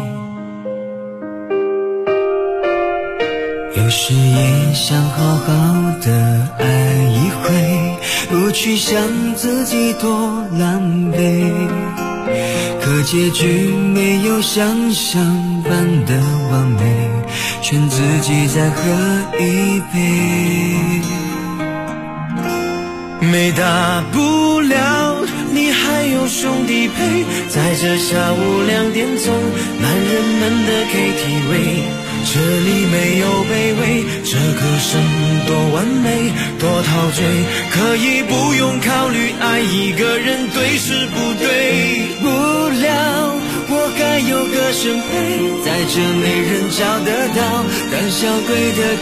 A: 有时也想好好的爱一回，不去想自己多狼狈，可结局没有想象般的完美，劝自己再喝一杯。没大不了，你还有兄弟陪，在这下午2点钟，男人们的 KTV， 这里没有卑微，这歌声多完美，多陶醉，可以不用考虑爱一个人对是不对。无聊，我该有个声陪，在这没人找得到胆小鬼的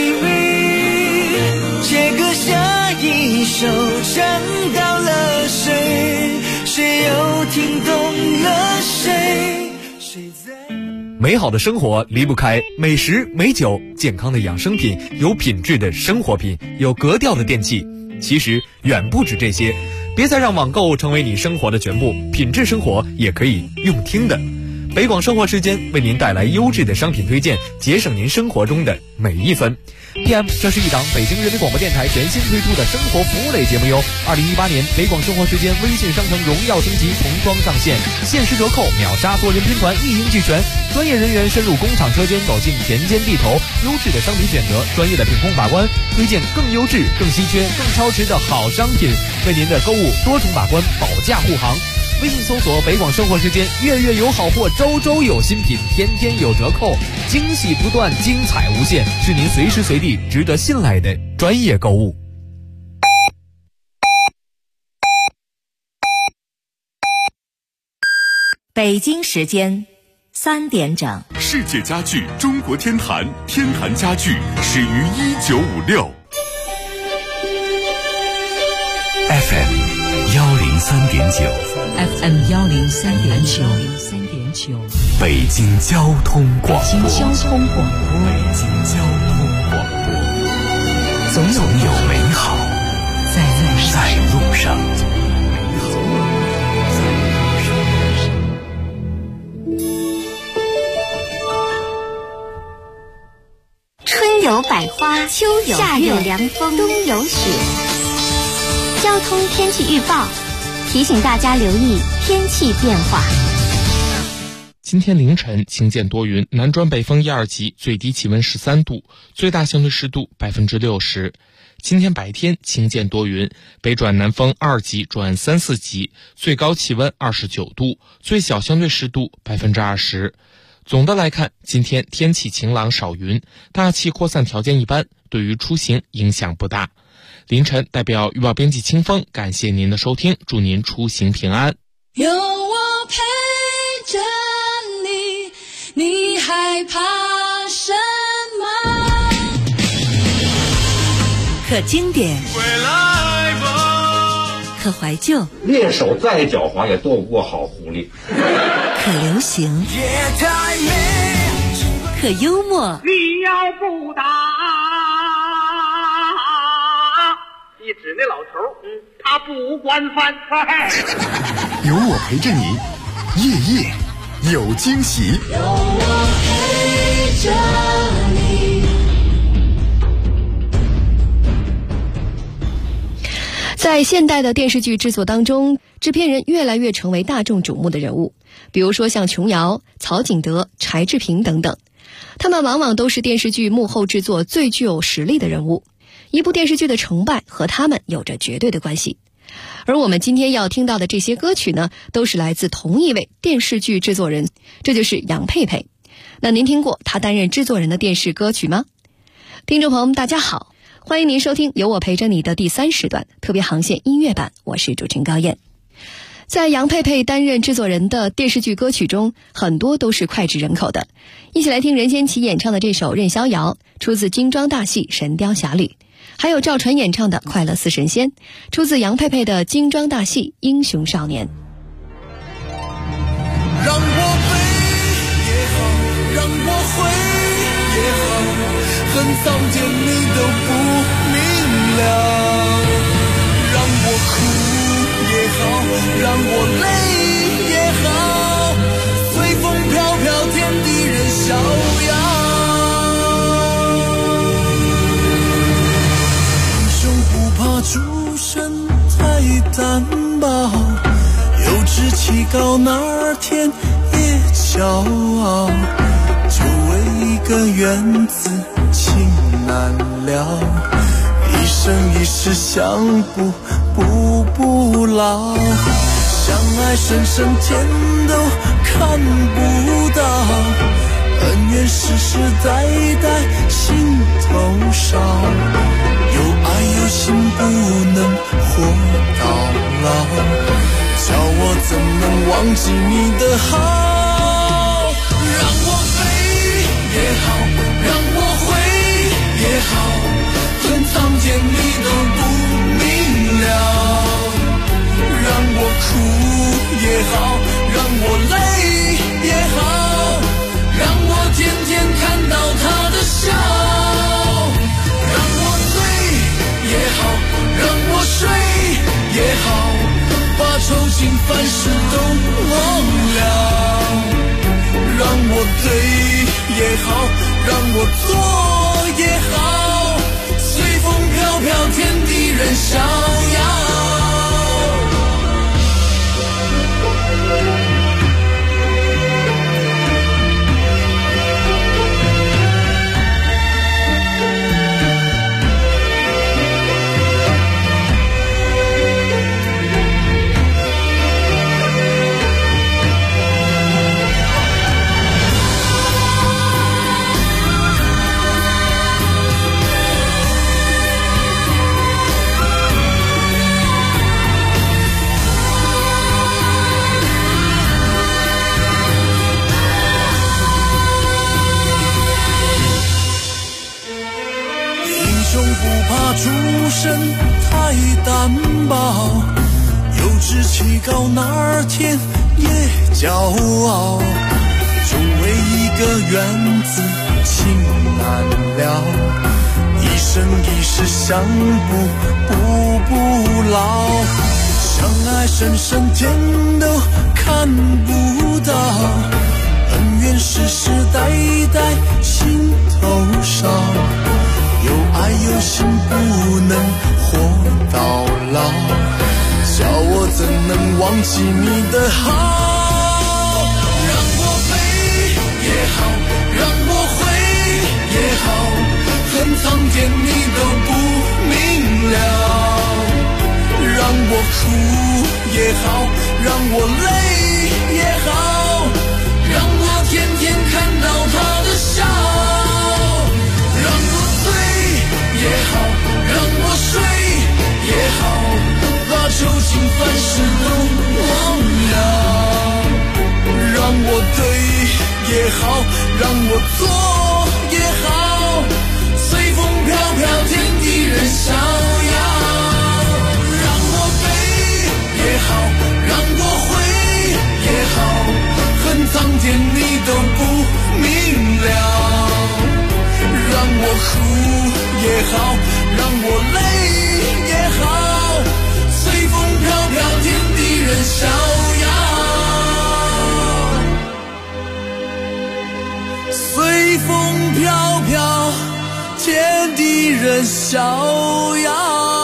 A: KTV， 写歌下一首唱到了谁，谁又听懂了谁，谁在
F: 美好的生活离不开美食美酒，健康的养生品，有品质的生活品，有格调的电器。其实远不止这些，别再让网购成为你生活的全部，品质生活也可以用听的。北广生活时间为您带来优质的商品推荐，节省您生活中的每一分。PM， 这是一档北京人民广播电台全新推出的生活服务类节目哟。2018年北广生活时间微信商城荣耀升级重装上线，限时折扣，秒杀多人拼团，一应俱全。专业人员深入工厂车间，走进田间地头，优质的商品选择，专业的品控把关，推荐更优质、更稀缺、更超值的好商品，为您的购物多重把关，保驾护航。微信搜索北广生活时间，月月有好货，周周有新品，天天有折扣，惊喜不断，精彩无限，是您随时随地值得信赖的专业购物。
B: 北京时间3点整。
C: 世界家具中国天坛，天坛家具始于1956。
F: FM 103.9
B: FM 103.9，
F: 北京交通广播，
B: 北京交通广播，总有美好在路上。
G: 春有百花，秋有夏有凉风，冬有雪。交通天气预报提醒大家留意天气变化。
H: 今天凌晨晴间多云，南转北风1、2级，最低气温13度，最大相对湿度60%。今天白天晴间多云，北转南风2级转3、4级，最高气温29度，最小相对湿度20%。总的来看，今天天气晴朗少云，大气扩散条件一般，对于出行影响不大。凌晨代表预报编辑清风，感谢您的收听，祝您出行平安。
I: 有我陪着你，你害怕什么？
B: 可经典，可怀旧，
J: 猎手再狡猾也斗不过好狐狸。
B: 可流行，可幽默。
K: 你要不打，一指那老头，他不惯犯。
C: 有我陪着你，夜夜有惊喜。
I: 有我陪着你。
L: 在现代的电视剧制作当中，制片人越来越成为大众瞩目的人物，比如说像琼瑶、曹景德、柴智屏等等，他们往往都是电视剧幕后制作最具有实力的人物。一部电视剧的成败和他们有着绝对的关系。而我们今天要听到的这些歌曲呢，都是来自同一位电视剧制作人，这就是杨佩佩。那您听过他担任制作人的电视歌曲吗？听众朋友们大家好，欢迎您收听有我陪着你的第3时段特别航线音乐版，我是主持人高燕。在杨佩佩担任制作人的电视剧歌曲中，很多都是脍炙人口的。一起来听任贤齐演唱的这首《任逍遥》，出自精装大戏《神雕侠侣》。还有赵传演唱的《快乐似神仙》，出自杨佩佩的精装大戏《英雄少年》。
A: 让我悲也好，让我悔也好，恨早见你都不明了。让我哭也好，让我累也好，随风飘飘，天地任逍遥。出身太单薄，有志气高，哪儿天也骄傲，就为一个缘字情难了，一生一世想不老，相爱深深天都看不到， 恩怨世世代代心头烧，有爱有心不能活到老，叫我怎能忘记你的好？让我飞也好，让我回也好，恨苍天你都不明了。让我哭也好，让我累也好，让我天天看到他的笑。让我醉也好，让我睡也好，把愁情烦事都忘了。让我对也好，让我错也好，随风飘飘，天地任逍遥。出身太单薄，有志气高哪儿天也骄傲，终为一个缘字情难了，一生一世相不老，相爱深深天都看不到，恩怨世世代代心头烧，有爱有心不能活到老，叫我怎能忘记你的好？让我飞也好，让我回也好，恨苍天你都不明了。让我哭也好，让我累也好，让我天天看到他的笑。也好，让我睡也好，把愁情烦事都忘了。让我对也好，让我做也好，随风飘飘，天地任逍遥。让我飞也好，让我回也好，恨苍天你都不明了。让我哭也好，让我累也好，随风飘飘，天地任逍遥。随风飘飘，天地任逍遥。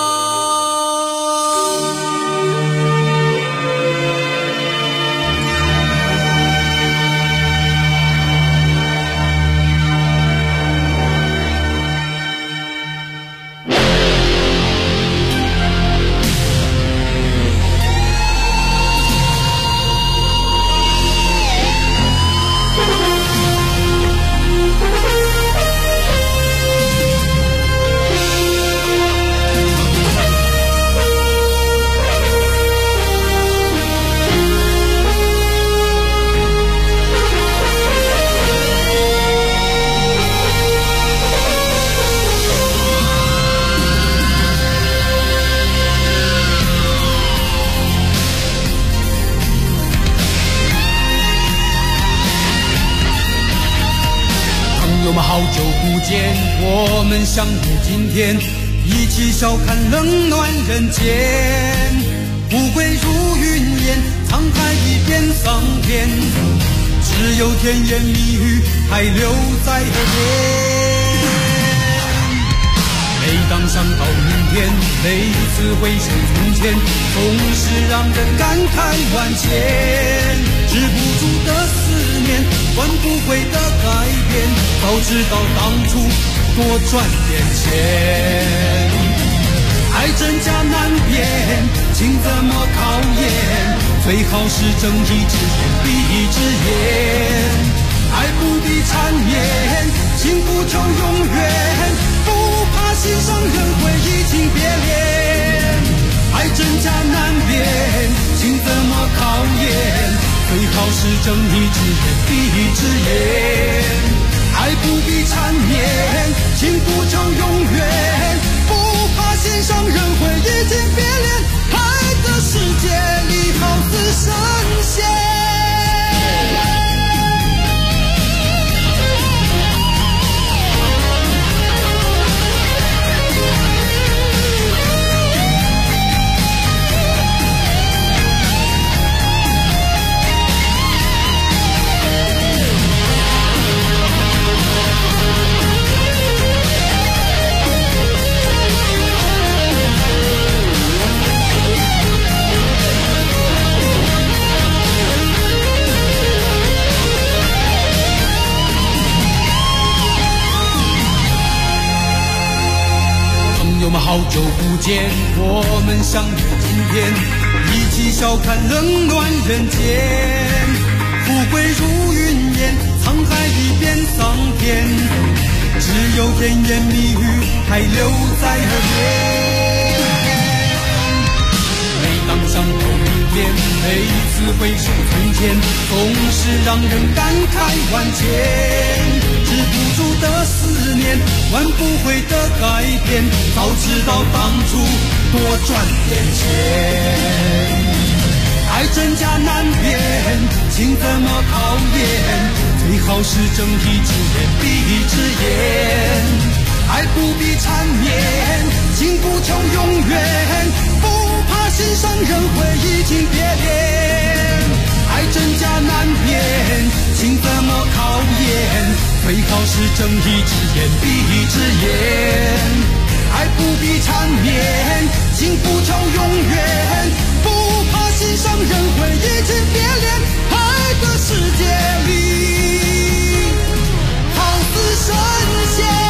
D: 好久不见，我们相约今天，一起笑看冷暖人间。富贵如云烟，沧海一变桑田，只有甜言蜜语还留在耳边。每当想到明天，每次回首从前，总是让人感慨万千。止不住的思念，换不回的改变，早知道当初多赚点钱。爱真假难辨，情怎么考验？最好是睁一只眼闭一只眼。 爱不必缠绵，情不求永远，不怕心上人会移情别恋。爱真假难辨，情怎么考验？最好是睁一只眼闭一只眼。爱不必缠绵，情不求永远，不怕心上人会移情别恋。爱的世界里好似神仙。好久不见，我们相约今天，一起笑看冷暖人间。富贵如云烟，沧海一变桑田，只有甜言蜜语还留在耳边。每当想到明天，每次回首从前，总是让人感慨万千。止不住的思念，挽不回的改变，早知道当初多赚点钱。爱真假难辨，情怎么考验？最好是睁一只眼闭一只眼。爱不必缠绵，情不求永远，不怕心上人会移情别恋。爱真假难辨，情怎么考验？最好是睁一只眼闭一只眼。爱不必缠绵，情不求永远，不怕心上人会移情别恋。爱的世界里好似神仙。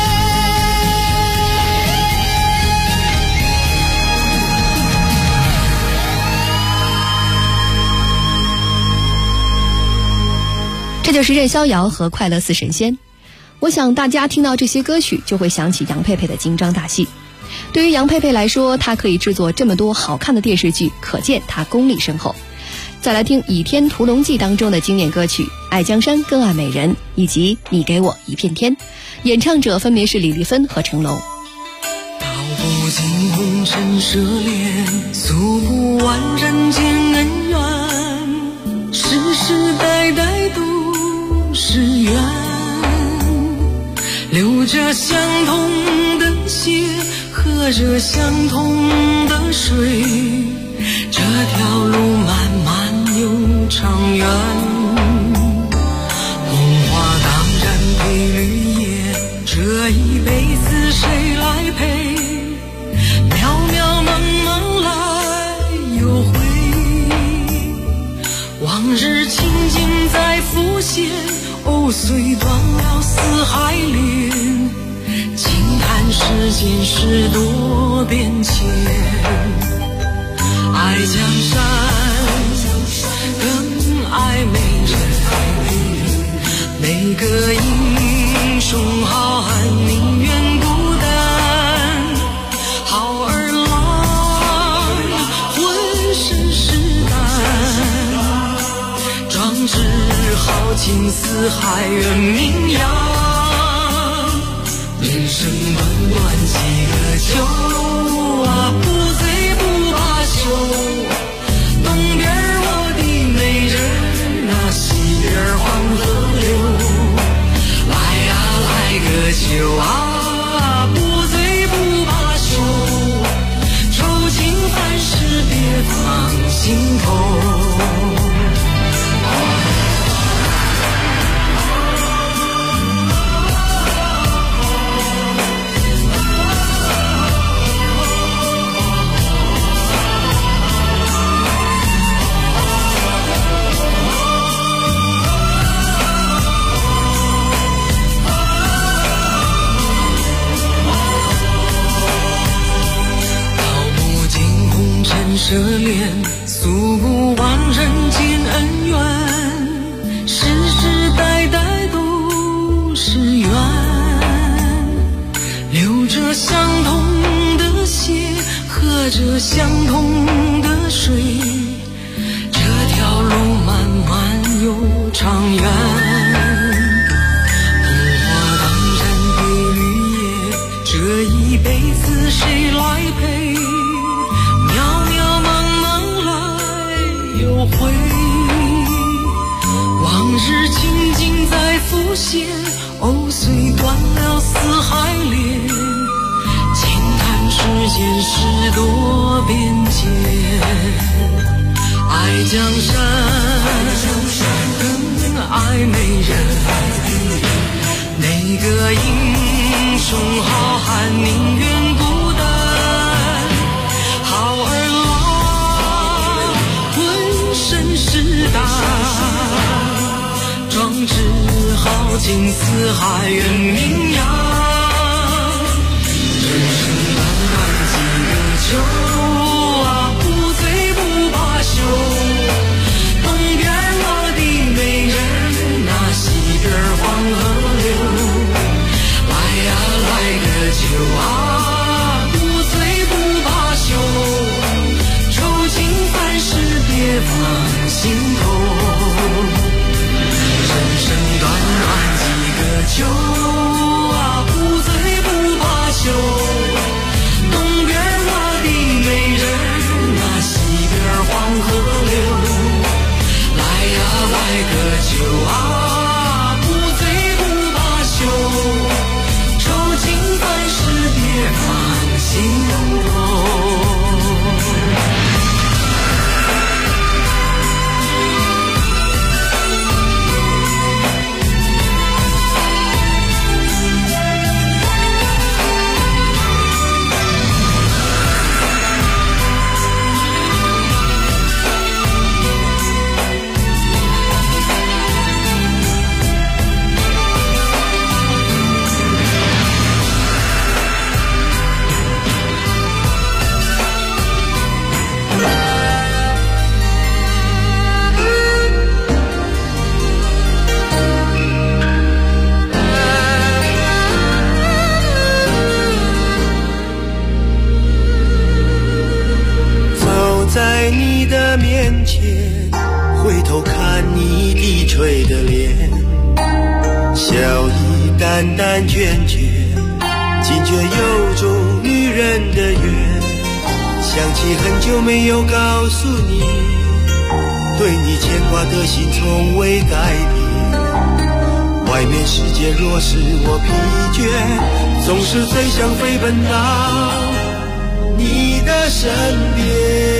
L: 这就是任逍遥和快乐似神仙。我想大家听到这些歌曲就会想起杨佩佩的精章大戏。对于杨佩佩来说，她可以制作这么多好看的电视剧，可见她功力深厚。再来听《倚天屠龙记》当中的经典歌曲《爱江山更爱美人》以及《你给我一片天》，演唱者分别是李丽芬和成龙。
I: 道不尽红尘奢恋，诉不完人间恩怨，世世代代都是缘，流着相同的血，喝着相同的水，这条路漫漫又长远。红花当然配绿叶，这一辈子谁来陪？渺渺茫茫来又回，往日情景再浮现，藕虽断了丝还连，轻叹世间事多变迁。爱江山更爱美人，每个英雄好汉宁愿孤单，好儿郎浑身是胆，壮志豪情四海远名扬。人生短短几个秋啊，不醉不罢休。东边我的美人啊，西边黄河流。来呀来个秋啊，不醉不罢休。愁情烦事别放心头。奢恋，诉不完人间恩怨，世世代代都着相同的血，喝着相同的水，这条路漫漫又长远。我当然给绿叶，这一辈子谁来陪？渺渺茫茫来又回，往日情景在浮现，藕虽断了丝还连，轻叹世间事多变迁。爱江山更爱美人，哪个英雄好汉宁愿孤单？好儿郎浑身是胆，壮志豪情四海远名扬。人生短短几个秋啊，不醉不罢休。东边我的美人啊，西边黄河流。来呀来个秋啊，不醉不罢休。愁情烦事别放心头。人生短短几个秋啊，不醉不罢休。东边我的美人啊，西边黄河流。来呀来个秋啊，不醉不罢休。愁情烦事别放心头。
A: 在你的面前，回头看你低垂的脸，笑意淡淡倦倦，惊觉有种女人的缘。想起很久没有告诉你，对你牵挂的心从未改变。外面世界若使我疲倦，总是最想飞奔到你的身边。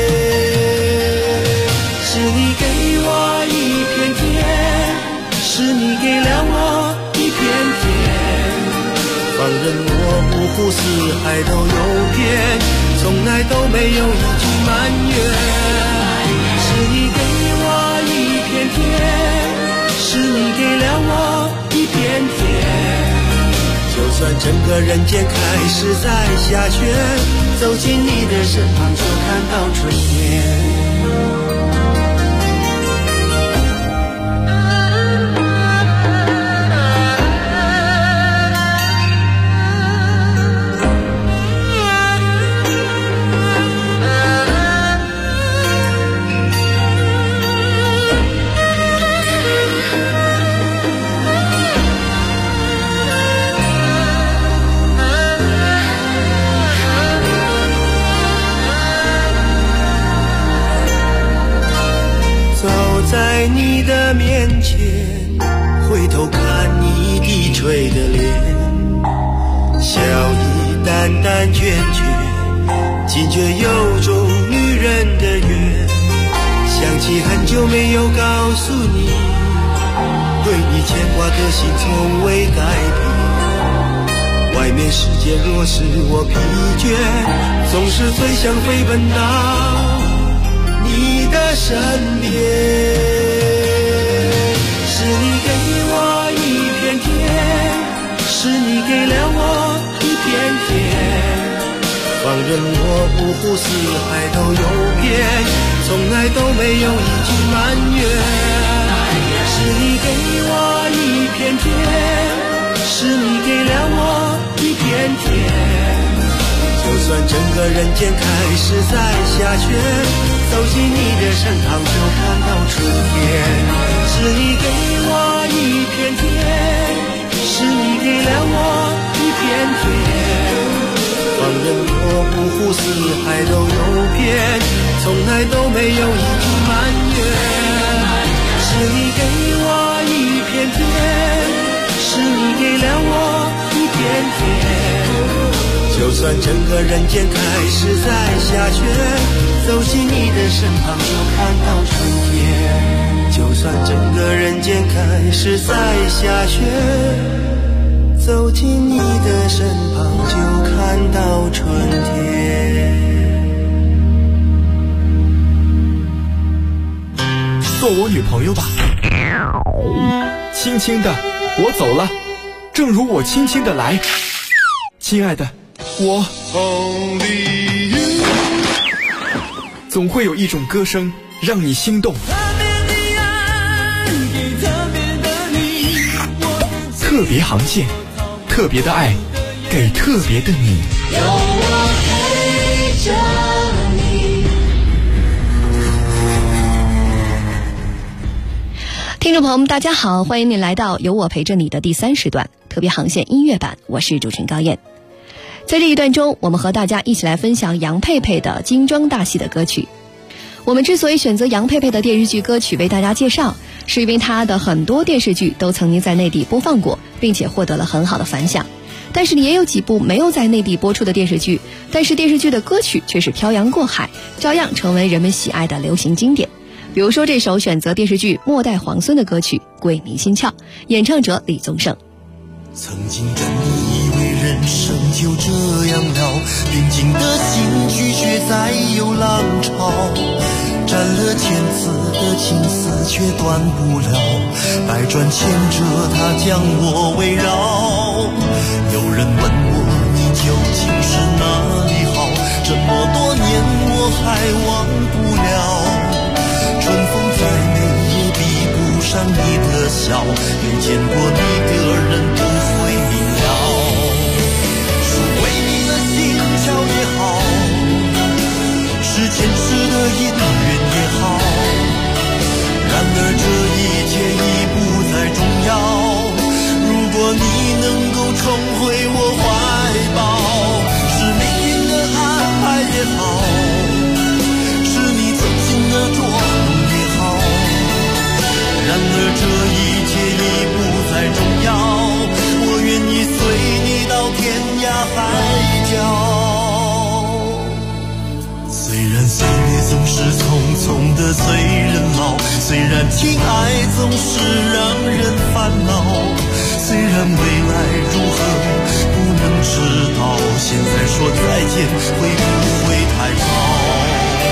A: 是你给我一片天，是你给了我一片天，放任我五湖四海都游遍，从来都没有一句埋怨。是你给我一片天，是你给了我一片天，就算整个人间开始在下雪，走进你的身旁就看到春天。在你的面前，回头看你低垂的脸，笑意淡淡倦倦，惊觉有种女人的缘。想起很久没有告诉你，对你牵挂的心从未改变。外面世界若使我疲倦，总是最想飞奔到你的身边。是你给我一片天，是你给了我一片天，放任我五湖四海都游遍，从来都没有一句埋怨。是你给我一片天，是你给了我一片天， 人间开始在下雪，走进你的身旁就看到春天。是你给我一片天，是你给了我一片天。放任我五湖四海都游遍，从来都没有一句埋怨。是你给我一片天，是你给了我一片天。就算整个人间开始在下雪，走进你的身旁就看到春天。就算整个人间开始在下雪，走进你的身旁就看到春天。
M: 做我女朋友吧。轻轻的我走了，正如我轻轻的来。亲爱的，我总会有一种歌声让你心动。特别航线，特别的爱，给特别的你。
I: 有我陪着你。
L: 听众朋友们大家好，欢迎您来到有我陪着你的第3时段特别航线音乐版，我是主持人高燕。在这一段中，我们和大家一起来分享杨佩佩的精装大戏的歌曲。我们之所以选择杨佩佩的电视剧歌曲为大家介绍，是因为她的很多电视剧都曾经在内地播放过，并且获得了很好的反响。但是也有几部没有在内地播出的电视剧，但是电视剧的歌曲却是漂洋过海，照样成为人们喜爱的流行经典。比如说这首选择电视剧《末代皇孙》的歌曲《鬼迷心窍》，演唱者李宗盛。
A: 曾经真的以为人生就这样了，平静的心拒绝再有浪潮，斩了千次的情丝却断不了，百转千折它将我围绕。有人问我你究竟是哪里好，这么多年我还忘不了。春风再美也比不上你的笑，没见过你的人不会明了。是为你的心窍也好，是前世的姻缘也好，然而这一切已不再重要。如果你能够重回我怀抱，是命运的安排也好，是你精心的捉弄也好，然而这一切已不再重要。我愿意随你到天涯海角。虽然岁月总是匆匆的随人老，虽然情爱总是让人烦恼，虽然未来如何不能知道，现在说再见会不会太早？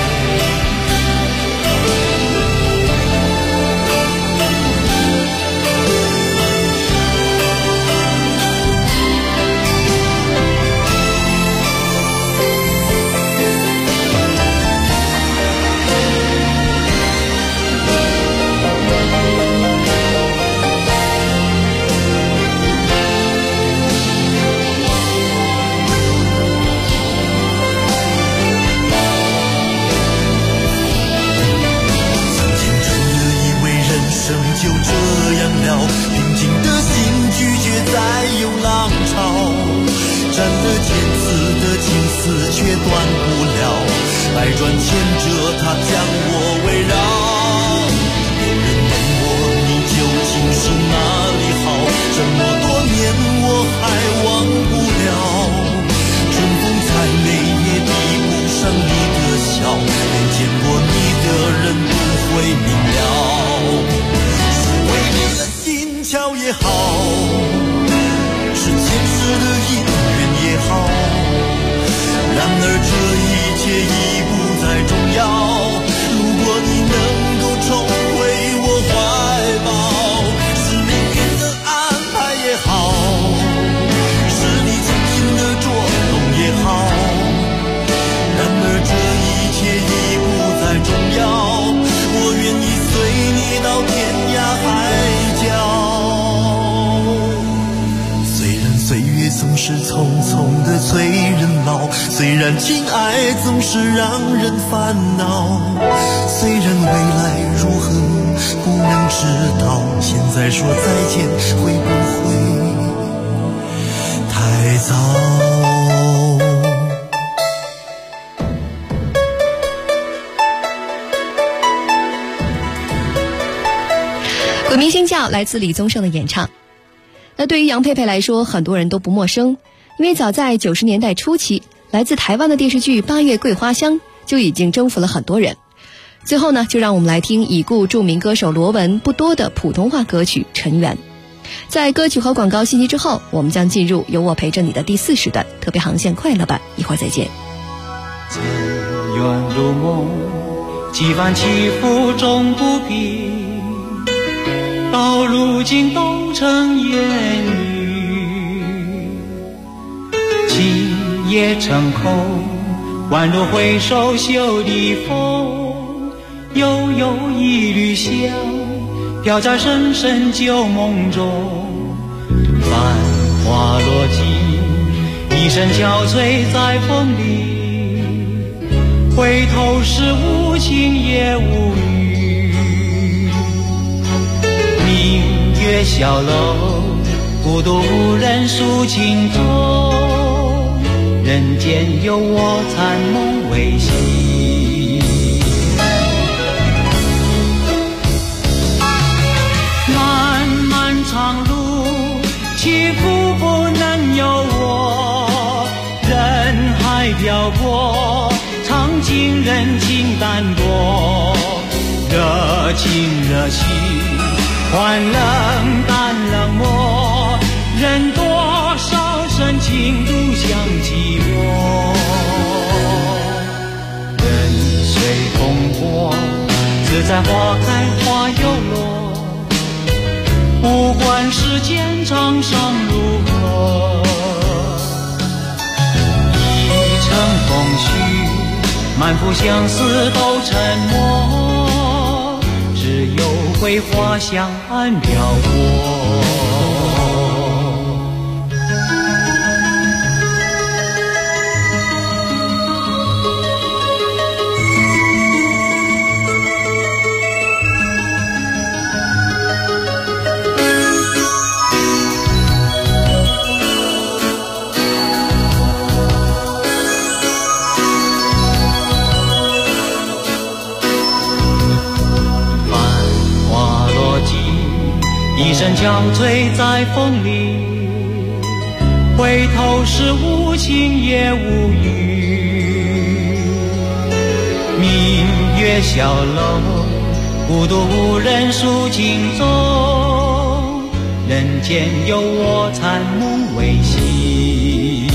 A: 就这样了，平静的心拒绝再有浪潮，斩了千次的情丝却断不了，百转千折它将我围绕。有人问我你究竟是哪里好，这么多年我还忘不了。春风再美也比不上你的笑，没见过你的人不会明了。巧也好，是前世的姻缘也好，然而这一切已不再重要。如果你能够重回我怀抱，是命运的安排也好，是你精心的捉弄也好，然而这一切已不再重要。我愿意随你到天涯海角。岁月总是匆匆匆的催人老，虽然情爱总是让人烦恼，虽然未来如何不能知道，现在说再见会不会太早？
L: 鬼迷心窍来自李宗盛的演唱。那对于杨佩佩来说，很多人都不陌生，因为早在90年代初期，来自台湾的电视剧《八月桂花香》就已经征服了很多人。最后呢，就让我们来听已故著名歌手罗文不多的普通话歌曲《尘缘》。在歌曲和广告信息之后，我们将进入有我陪着你的第4时段特别航线快乐版，一会儿再见。
E: 尘缘如梦，几番起伏终不平，到如今都成烟雨，情也成空，宛如回首袖的风，悠悠一缕香飘在深深旧梦中。繁花落尽，一身憔悴在风里，回头时无情也无语。明月小楼，孤独无人诉情衷，人间有我残梦未醒。漫漫长路，起伏不能由我，人海漂泊，尝尽人情淡薄，热情热情换冷淡冷漠，人多少深情独向寂寞。人随风过，自在花开花又落，不管世间沧桑如何，一程风絮，满腹相思都沉默，只有桂花香岸飘过。一身憔悴在风里，回头时无情也无语。明月小楼，孤独无人诉情衷，人间有我残梦未醒。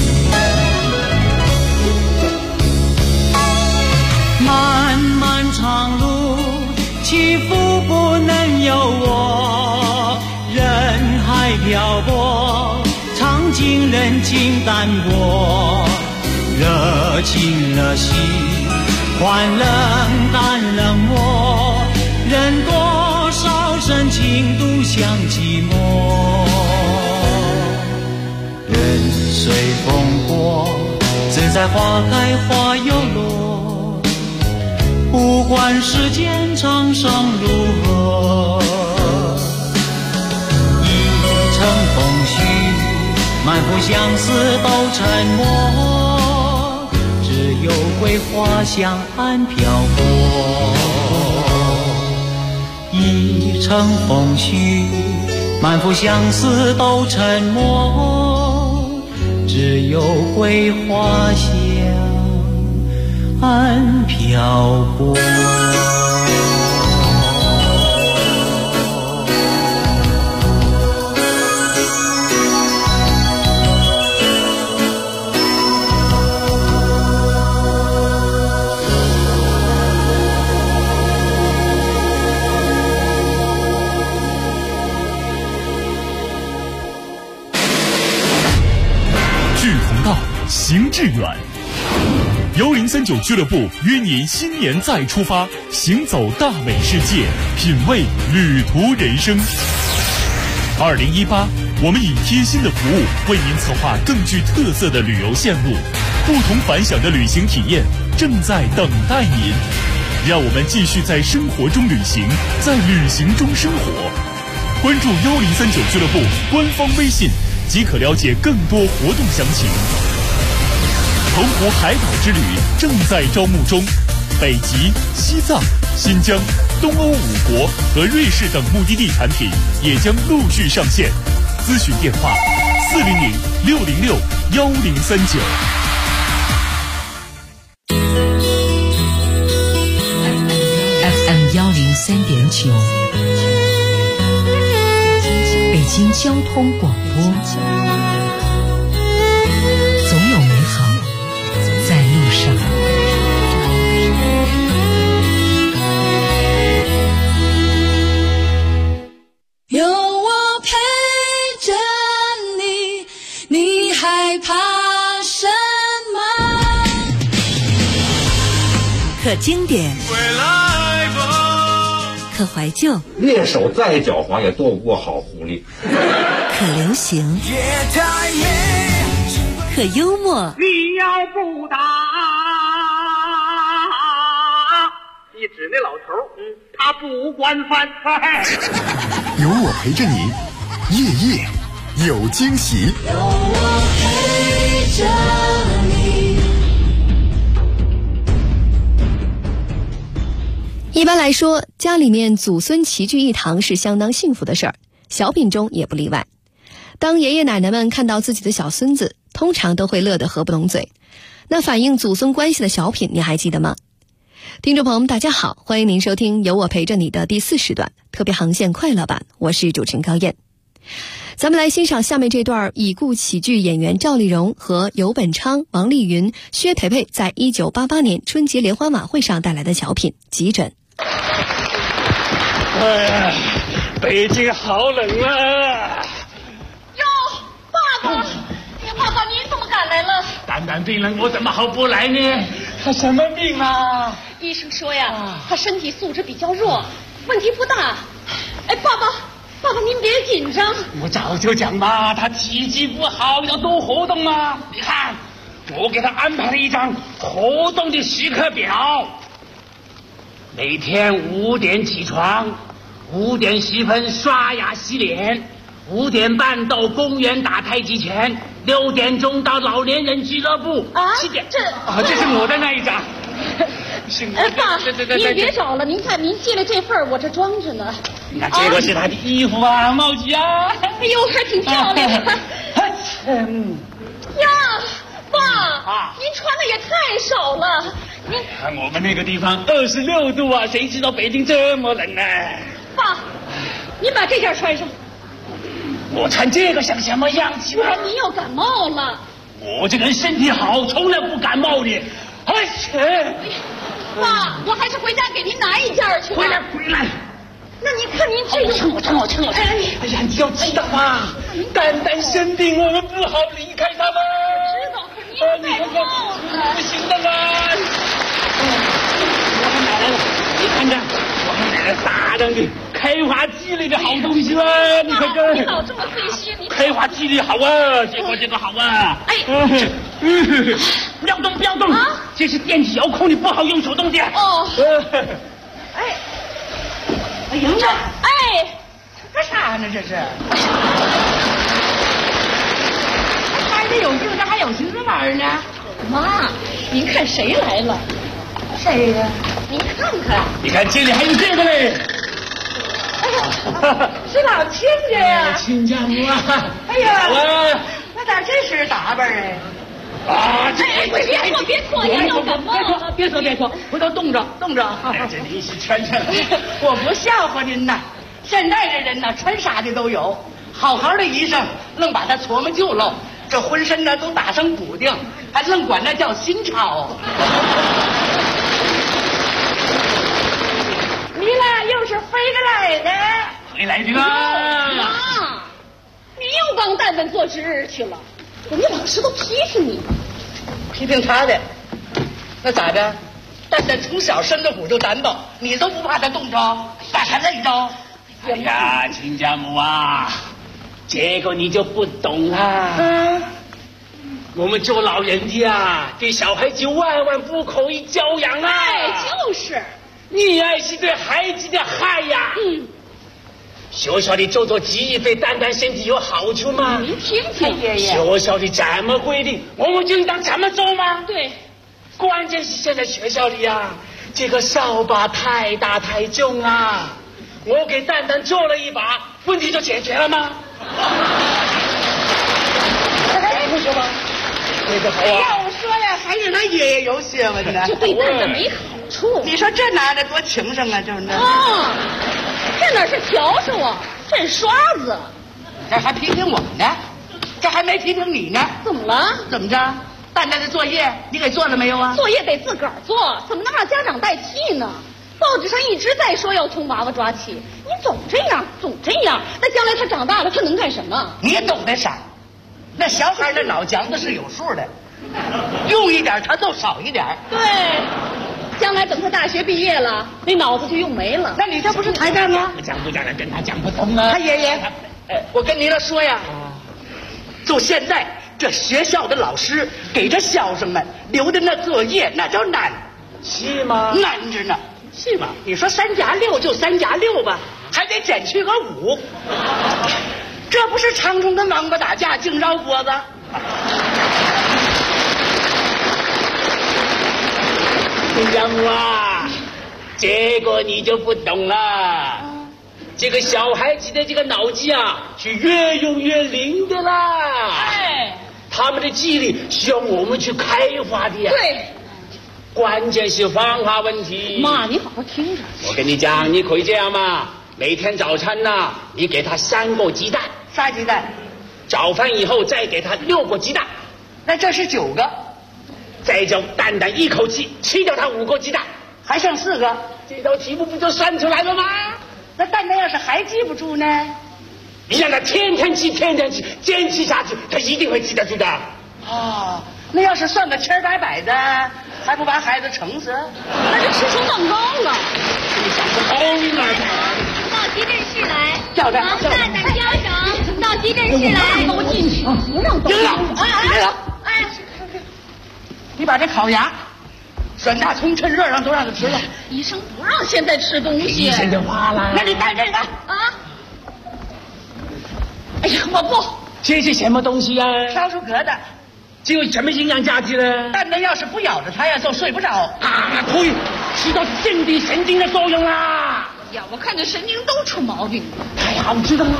E: 漫漫长路，起伏不能由我，人海漂泊，尝尽人情淡薄，热情热心换冷淡冷漠，人多少深情独向寂寞。人随风过，自在花开花又落，不管世间沧桑如何，一程风絮，满腹相思都沉默，只有桂花香岸飘过。一程风絮，满腹相思都沉默，只有桂花香岸漂泊。
V: 行致远，幽灵39俱乐部约您新年再出发，行走大美世界，品味旅途人生。2018 我们以贴心的服务为您策划更具特色的旅游线路，不同凡响的旅行体验正在等待您。让我们继续在生活中旅行，在旅行中生活。关注1039俱乐部官方微信，即可了解更多活动详情。澎湖海岛之旅正在招募中，北极、西藏、新疆、东欧5国和瑞士等目的地产品也将陆续上线。咨询电话400-606-1039。
B: FM 103.9，北京交通广播，总有美好在路上。
I: 有我陪着你，你害怕什么？
N: 可经典，可怀旧，
J: 猎手再狡猾也躲不过好狐狸。
N: 可流行，可幽默。
K: 你要不打，一指那老头，他不惯犯。
C: 有我陪着你，夜夜有惊喜。
I: 有我陪着你。
L: 一般来说，家里面祖孙齐聚一堂是相当幸福的事儿，小品中也不例外。当爷爷奶奶们看到自己的小孙子，通常都会乐得合不拢嘴。那反映祖孙关系的小品，你还记得吗？听众朋友们，大家好，欢迎您收听有我陪着你的第4时段特别航线快乐版，我是主持人高燕。咱们来欣赏下面这段已故喜剧演员赵丽蓉和尤本昌、王丽云、薛培培在1988年春节联欢晚会上带来的小品《急诊》。
O: 哎呀，北京好冷啊！
S: 哟，爸爸，爸爸，您怎么赶来了？
O: 蛋蛋病了，我怎么好不来呢？他什么病啊？
S: 医生说呀，他身体素质比较弱，问题不大。哎，爸爸，您别紧张。
O: 我早就讲嘛，他体质不好，要多活动嘛。你看，我给他安排了一张活动的时刻表。每天5点起床，5点10分刷牙洗脸，5点半到公园打太极拳，6点钟到老年人俱乐部，7点这是我的那一张。
S: 爸，您别找了，您看您寄了这份，我这装着呢。
O: 你看这个是他的衣服啊，帽子啊，
S: 哎呦，还挺漂亮的。呀，爸，您穿的也太少了。
O: 看我们那个地方26度啊，谁知道北京这么冷呢？
S: 爸，您把这件穿上。
O: 我穿这个像什么样子啊？
S: 您要感冒了。
O: 我这个人身体好，从来不感冒的。
S: 爸，我还是回家给您拿一件去吧。
O: 回来。
S: 那您看您这个，
O: 我撑。哎呀，你要知道啊，蛋蛋生病，我们不好离开他们。
S: 知道，可您感冒了，
O: 不行的嘛。我还买了，你看着，我还买了大量的开花剂类的好东西嘛。你看看，
S: 你老这么费心，
O: 开花剂类好啊，这个好啊。不要动啊！这是电子遥控，你不好用手动的。哎呀，
S: 干
O: 啥呢？这是。
S: 还得有劲，这还有心思玩呢。妈，您看谁来了？谁呀？您看看。
O: 你看这里还有这个嘞。
S: 哎呀，是老亲家呀！
O: 亲家母啊！
S: 哎呀，
R: 那咋这身打扮
O: 啊？
S: 别脱，要感冒了。
R: 别说，回头冻着。
O: 这临时穿。
R: 我不笑话您呐，现在这人呢，穿啥的都有，好好的医生愣把他琢磨旧喽，这浑身呢都打上补丁，还愣管那叫新潮。你俩又是飞着来的？
O: 回来的啦！
S: 妈，你又帮蛋蛋做值日去了，人家老师都批评你。
R: 批评他的，那咋的？蛋蛋从小身子骨就单薄，你都不怕他冻着，把他累着？
O: 哎呀，亲家母啊， 这个你就不懂啦。我们做老人的啊，对小孩子万万不可以教养啊。
S: 就是。
O: 你爱是对孩子的害呀。学校里做记忆对蛋蛋身体有好处吗？
S: 你听听，爷爷。
O: 学校里这么规定，我们就应当这么做吗？
S: 对。
O: 关键是现在学校里啊，这个扫把太大太重啊。我给蛋蛋做了一把，问题就解决了吗？不说吗？这个好啊。
R: 要说呀，还是他爷爷有学问呢。
S: 这对蛋蛋没好处。
R: 你说这拿着多轻省啊，就是那。
S: 这哪是笤帚啊，这是刷子。
R: 这还批评我呢，这还没批评你呢。
S: 怎么了？
R: 怎么着？蛋蛋的作业你给做了没有啊？
S: 作业得自个儿做，怎么能让家长代替呢？报纸上一直在说要从娃娃抓起，你总这样，那将来他长大了，他能干什么？
R: 你懂得啥？那小孩的脑浆子是有数的，用一点他都少一点。
S: 对，将来等他大学毕业了，那脑子就用没了。
R: 那你这不是抬杠吗？
O: 讲不讲的跟他讲不通啊。
R: 他爷爷，我跟您说呀，就现在这学校的老师给这学生们留的那作业，那叫难，
O: 是吗？
R: 难着呢。
O: 是吗？
R: 你说3+6就3+6吧，还得减去个5，这不是长虫跟王八打架净绕脖子？
O: 杨母啊，这个你就不懂了。这个小孩子的这个脑子啊，是越用越灵的啦。他们的记忆力需要我们去开发的呀。
S: 对。
O: 关键是方法问题。
S: 妈，你好好听着。
O: 我跟你讲，你可以这样嘛，每天早餐呢，你给他3个鸡蛋。
R: 啥鸡蛋？
O: 早饭以后再给他6个鸡蛋，
R: 那这是9个。
O: 再叫蛋蛋一口气吃掉他5个鸡蛋，
R: 还剩4个。
O: 这道题目不就算出来了吗？
R: 那蛋蛋要是还记不住呢？
O: 你让他天天吃，坚持下去，他一定会记得住的。
R: 那要是算个千百百的，还不把孩子撑死？
S: 那就吃出蛋糕了。
O: 你想不通啊！
T: 到急诊室来，
R: 叫他
T: 王蛋蛋家长到急诊室来，
S: 都进去，不让动。
R: 哎，你把这烤鸭、酸大葱趁热让都让他吃了。
S: 医生不让现在吃东西。
O: 医生的话了。
R: 那你带这个
S: 啊？哎呀，我不。
O: 这是什么东西啊？
R: 烧出疙瘩。
O: 这有什么营养价值呢？
R: 蛋蛋要是不咬着它呀，就睡不着
O: 啊！可以起到镇定神经的作用啦。
S: 呀，我看这神经都出毛病了。
O: 太好吃了吗？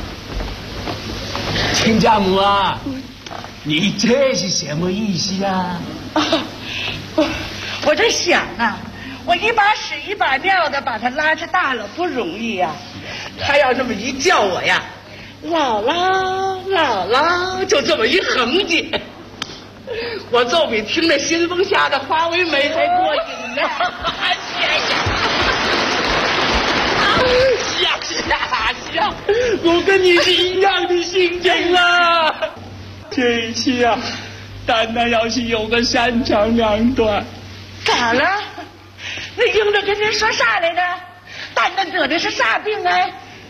O: 亲家母啊，你这是什么意思啊？
R: 我这想啊，我一把屎一把尿的把它拉扯大了不容易呀，他要这么一叫我呀，姥姥姥姥，就这么一哼唧，我就比听那新风下的花为媒还过瘾呢。
O: 行，我跟你是一样的心情啊。这一期啊，蛋蛋要是有个3长2短。
R: 咋了？那英子跟您说啥来着？蛋蛋得的是啥病啊？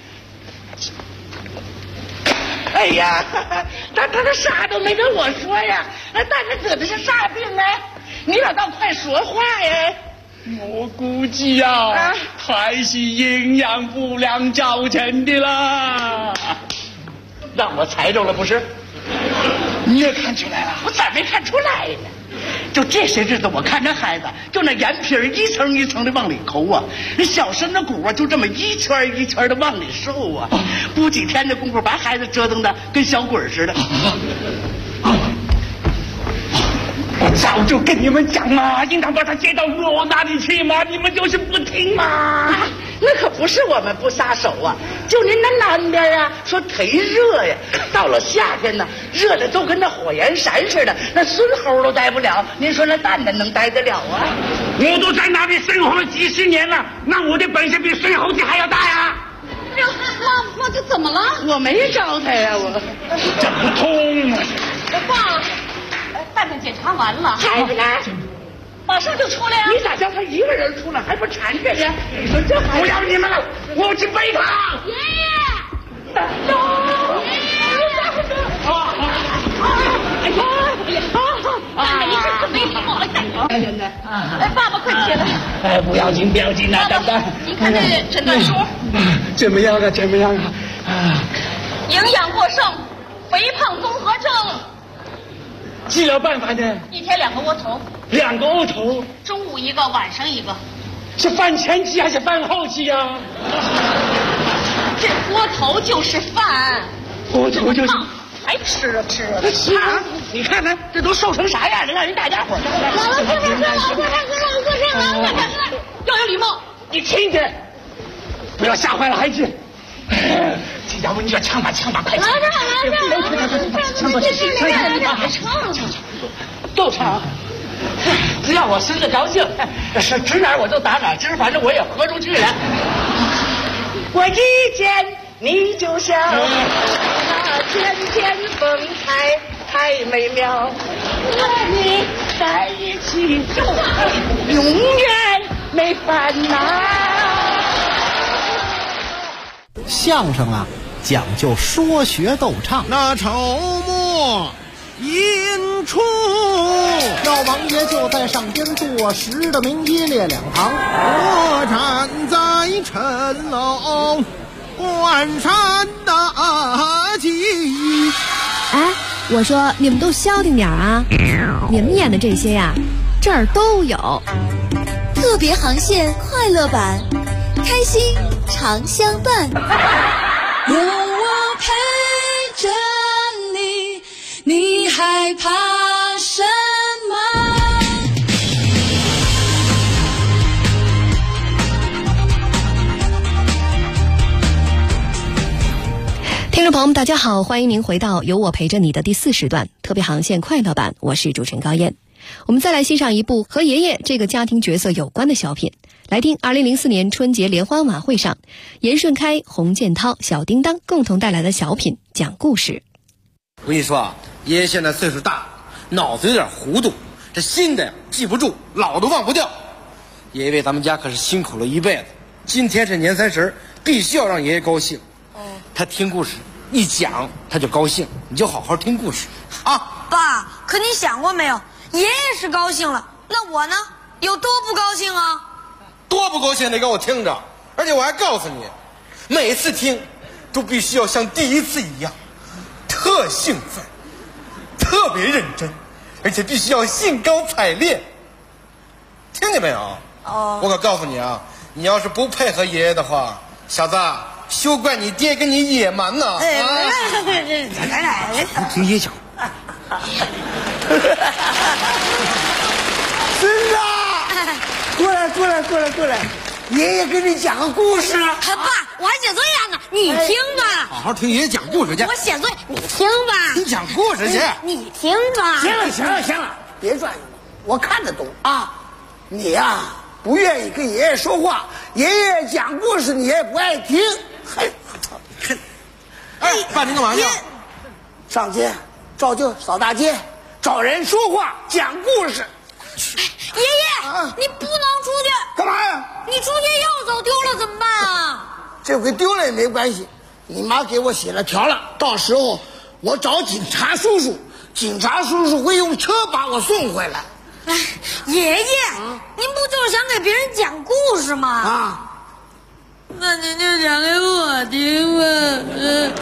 R: 哎呀，他啥都没跟我说呀。那蛋蛋得的是啥病啊？你老倒快说话呀！
O: 我估计啊，还是营养不良造成的啦。
R: 让我猜中了不是？
O: 你也看出来了？
R: 我咋没看出来呢？就这些日子，我看这孩子，就那眼皮一层一层的往里抠啊，那小身子骨啊，就这么一圈一圈的往里瘦啊。不几天的功夫，把孩子折腾的跟小鬼似的。
O: 我早就跟你们讲嘛，应当把他接到我那里去嘛，你们就是不听嘛。
R: 那可不是我们不撒手啊，就您那南边啊，说忒热呀，到了夏天呢，热的都跟那火焰山似的，那孙猴都待不了，您说那蛋蛋能待得了啊？
O: 我都在那里生活了几十年了，那我的本事比孙猴子还要大呀。
S: 妈，这怎么了？
R: 我没招他呀，我
O: 这不通啊。
S: 爸，蛋蛋检查完了，
R: 孩子呢？
S: 马上就出来啊！
R: 你咋叫他一个人出来，还不缠着呢？你说这
O: 不要你们了，我去背他。
S: 爷爷，
R: 走。爷爷。
S: 你这可没礼貌了，现在。爸爸快起来！
O: 不要紧，不要紧啊，丹丹。
S: 你看这诊断书。
O: 怎么样啊？
S: 营养过剩，肥胖综合症。
O: 治疗办法呢
S: ？1天2个窝头。
O: 2个窝头。
S: 中午1个，晚上1个。
O: 是饭前期还是饭后期呀？
S: 这窝头就是饭。
O: 窝头就是。
S: 还吃啊！
O: 你看看这都瘦成啥样了，让人大家伙
S: 要有礼貌。
O: 你听着，不要吓坏了孩子。这家伙你就唱吧，快唱！都唱。只要我孙子高兴，是指哪儿我就打哪儿，今儿反正我也豁出去了。我一见你就像那天天风太美妙，和你在一起永远没烦恼。
P: 相声啊，讲究说学逗唱。
A: 那筹末引出，
P: 老王爷就在上边坐，10的名一列2旁，
A: 我站在谶楼关山大吉。
L: 哎，我说你们都消停点啊！你们演的这些呀，这儿都有。
N: 特别航线快乐版，开心常相伴。
I: 有我陪着你，你害怕什么？
L: 听众朋友们，大家好，欢迎您回到有我陪着你的第4时段特别航线快乐版，我是主持人高燕。我们再来欣赏一部和爷爷这个家庭角色有关的小品，来听2004年春节联欢晚会上严顺开、洪建涛、小叮当共同带来的小品讲故事。
Q: 我跟你说啊，爷爷现在岁数大，脑子有点糊涂，这新的记不住，老的忘不掉。爷爷为咱们家可是辛苦了一辈子，今天是年30，必须要让爷爷高兴。他听故事一讲他就高兴，你就好好听故事啊。
W: 爸，可你想过没有，爷爷是高兴了，那我呢有多不高兴啊？
Q: 多不高兴得给我听着，而且我还告诉你，每次听都必须要像第一次一样，特兴奋，特别认真，而且必须要兴高采烈，听见没有？我可告诉你啊，你要是不配合爷爷的话，小子休怪你爹跟你野蛮呢！听爷讲，
X: 孙子，过来，爷爷给你讲个故事。
W: 爸，我还写作业呢，你听吧。
Q: 好好听爷爷讲故事去。
W: 我写作业，你听吧。
Q: 你讲故事去。
W: 你听吧。
X: 行了，别转悠了，我看得懂啊。你呀，不愿意跟爷爷说话，爷爷讲故事你也不爱听。
Q: 爸，你干嘛呢？
X: 上街照旧扫大街，找人说话讲故事。
W: 爷爷，你不能出去。
X: 干嘛呀？
W: 你出去又走丢了怎么办啊？
X: 这回丢了也没关系，你妈给我写了条了，到时候我找警察叔叔，警察叔叔会用车把我送回来。
W: 爷爷，您不就是想给别人讲故事吗？那您就讲给我听吧。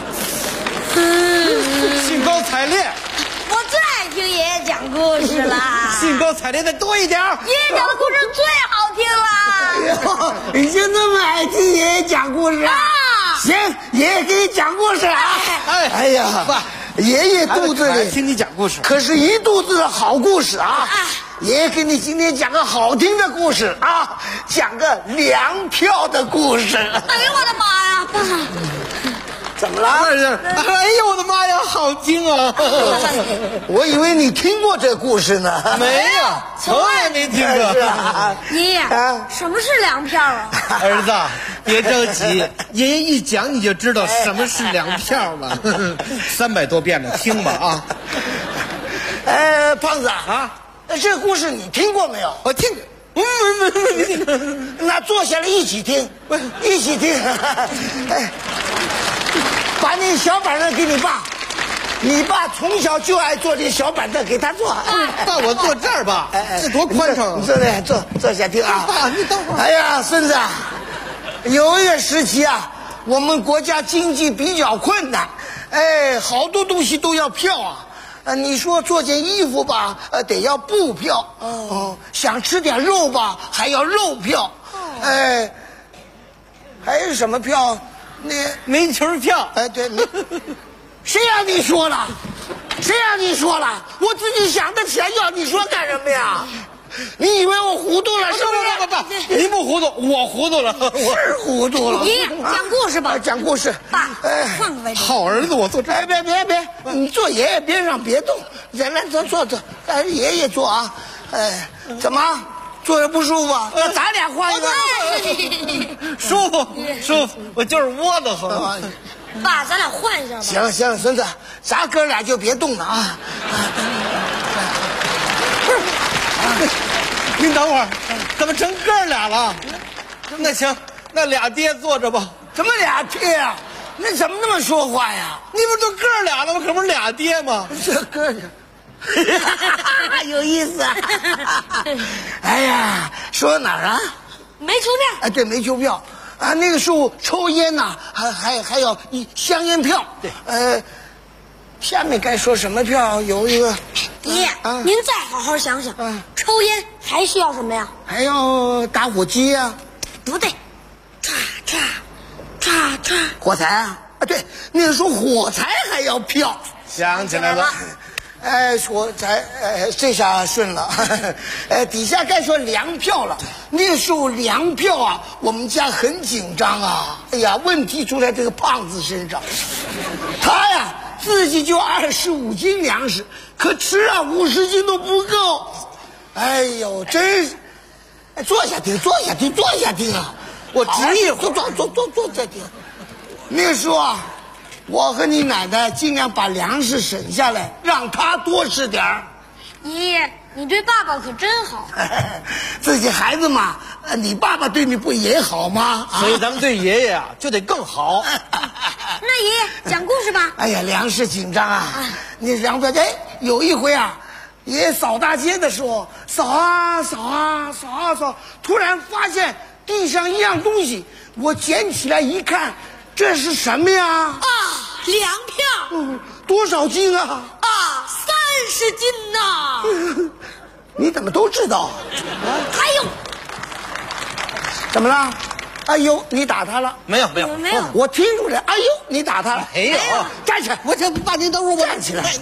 Q: 兴高采烈。
W: 我最爱听爷爷讲故事啦。
Q: 兴高采烈的多一点。
W: 爷爷讲的故事最好听了。
X: 你就那么爱听爷爷讲故事啊？行，爷爷给你讲故事啊。哎呀，爸，爷爷肚子里
Q: 听你讲故事，
X: 可是一肚子的好故事啊。爷爷给你今天讲个好听的故事啊，讲个粮票的故事。
W: 哎呦我的妈呀，爸！
X: 怎么了？
Q: 哎呦我的妈呀，好听啊！
X: 我以为你听过这故事呢。
Q: 没有，从来没听过。
W: 爷爷，什么是粮票啊？
Q: 儿子，别着急，爷爷一讲你就知道什么是粮票了。300多遍了，听吧啊！
X: 胖子啊，这故事你听过没有？
Q: 我听过。
X: 那坐下来一起听，一起听。把你小板凳给你爸， 你爸从小就爱坐这小板凳，给他坐。
Q: 爸，我坐这儿吧，这多宽敞啊！
X: 坐下听啊。
Q: 爸，你等会儿。
X: 哎呀，孙子，有一个时期啊，我们国家经济比较困难，好多东西都要票啊。你说做件衣服吧，得要布票。想吃点肉吧，还要肉票。还有什么票？那
Q: 煤球票。
X: 对。谁让你说了？谁让你说了？我自己想的起来，要你说干什么呀？你以为我糊涂了是不是？
Q: 不，你不糊涂，我糊涂了，
X: 我是糊涂了。
W: 爷爷讲故事吧，
X: 讲故事。
W: 爸，换个位置。
Q: 好儿子，我坐这。
X: 别，你坐爷爷边上，别动。来，坐，让爷爷坐啊。怎么坐着不舒服？那咱俩换一个。
Q: 舒服，我就是窝得慌。
W: 爸，咱俩换一下吧。
X: 行，孙子，咱哥俩就别动了啊。
Q: 不是，您等会儿，怎么成哥俩了？那行，那俩爹坐着吧。
X: 怎么俩爹啊？那怎么那么说话呀？
Q: 你不都哥俩了吗？可不是俩爹吗？
X: 这哥俩。有意思啊！哎呀，说哪儿啊？
W: 煤球票。
X: 对，煤球票啊，那个时候抽烟呐，还要香烟票。对，下面该说什么票？有一个
W: 爷爷，您再好好想想，抽烟还需要什么呀？
X: 还要打火机呀？
W: 不对，叉，
X: 火柴啊！对，那个时候火柴还要票。
Q: 想起来了。
X: 火柴，这下顺了。底下该说粮票了。那时候粮票啊，我们家很紧张啊。哎呀，问题出在这个胖子身上。他呀，自己就25斤粮食，可吃啊50斤都不够。哎呦，真是！坐下听啊！我执意坐再听。那个时候啊。我和你奶奶尽量把粮食省下来，让他多吃点儿。
W: 爷爷，你对爸爸可真好。
X: 自己孩子嘛，你爸爸对你不也好吗？
Q: 所以咱们对爷爷啊就得更好。
W: 那爷爷讲故事吧。
X: 哎呀，粮食紧张啊！那粮票，有一回啊，爷爷扫大街的时候，扫啊，突然发现地上一样东西，我捡起来一看。这是什么呀？
W: 粮票。
X: 多少斤啊
W: ？30斤呐！
X: 你怎么都知道？
W: 还有，
X: 怎么了？哎呦，你打他了？
Q: 没有，
X: 我听出来。哎呦，你打他了？
Q: 没有。
X: 站起来！我这爸，您等会儿，我站起来。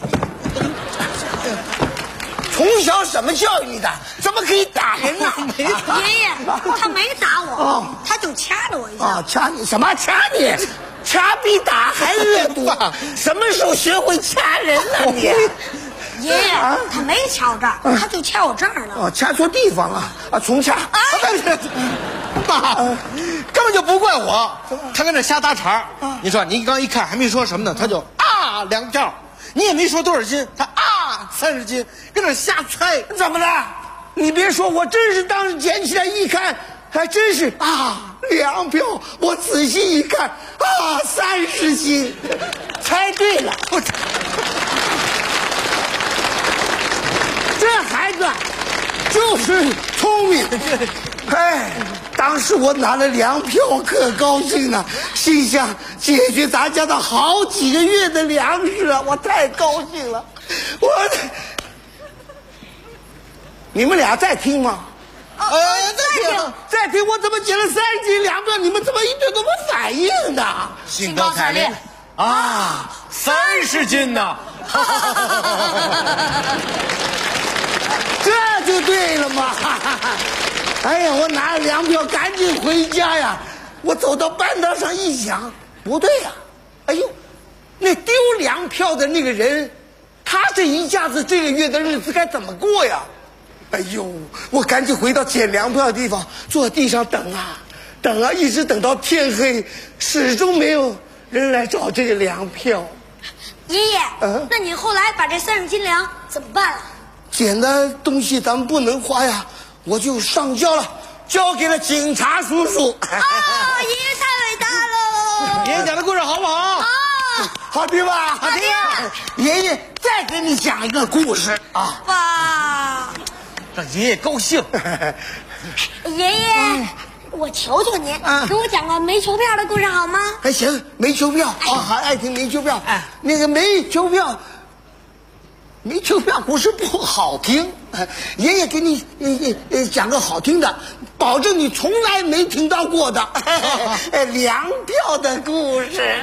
X: 从小怎么教育你的？怎么可以打人呢？
W: 爷爷，他没打我，他就掐了我一下。
X: 掐你什么？掐你？掐比打还恶毒！什么时候学会掐人了你？
W: 爷爷，他没掐我这儿，他就掐我这儿了。
X: 掐错地方了啊！重掐。
Q: 爸，根本就不怪我，他跟这瞎搭茬。你说你刚一看还没说什么呢，他就粮票。你也没说多少斤，他30斤，跟那瞎猜。
X: 怎么了？你别说，我真是当时捡起来一看，还真是粮票。我仔细一看，30斤，猜对了。这孩子就是聪明。当时我拿了粮票，可高兴了，心想解决咱家的好几个月的粮食啊！我太高兴了。你们俩在听吗？再听！我怎么捡了30斤粮票？你们怎么一点都不反应的？
Q: 兴高采烈30斤呢！
X: 这就对了嘛！哎呀，我拿了粮票，赶紧回家呀！我走到半道上一想，不对呀！哎呦，那丢粮票的那个人，他这一下子这个月的日子该怎么过呀？哎呦，我赶紧回到捡粮票的地方，坐地上等啊，一直等到天黑，始终没有人来找这个粮票。
W: 爷爷，那你后来把这30斤粮怎么办了？
X: 捡的东西咱们不能花呀，我就上交了，交给了警察叔叔。
W: 爷爷太伟大了！
Q: 爷爷讲的故事好不好？
X: 好听吧？好听。爷爷再给你讲一个故事啊。
W: 爸，
Q: 让爷爷高兴。
W: 爷爷，我求求您，给我讲个煤球票的故事好吗？
X: 还行，煤球票啊，还爱听煤球票。那个煤球票故事不好听，爷爷给你讲个好听的，保证你从来没听到过的粮票的故事。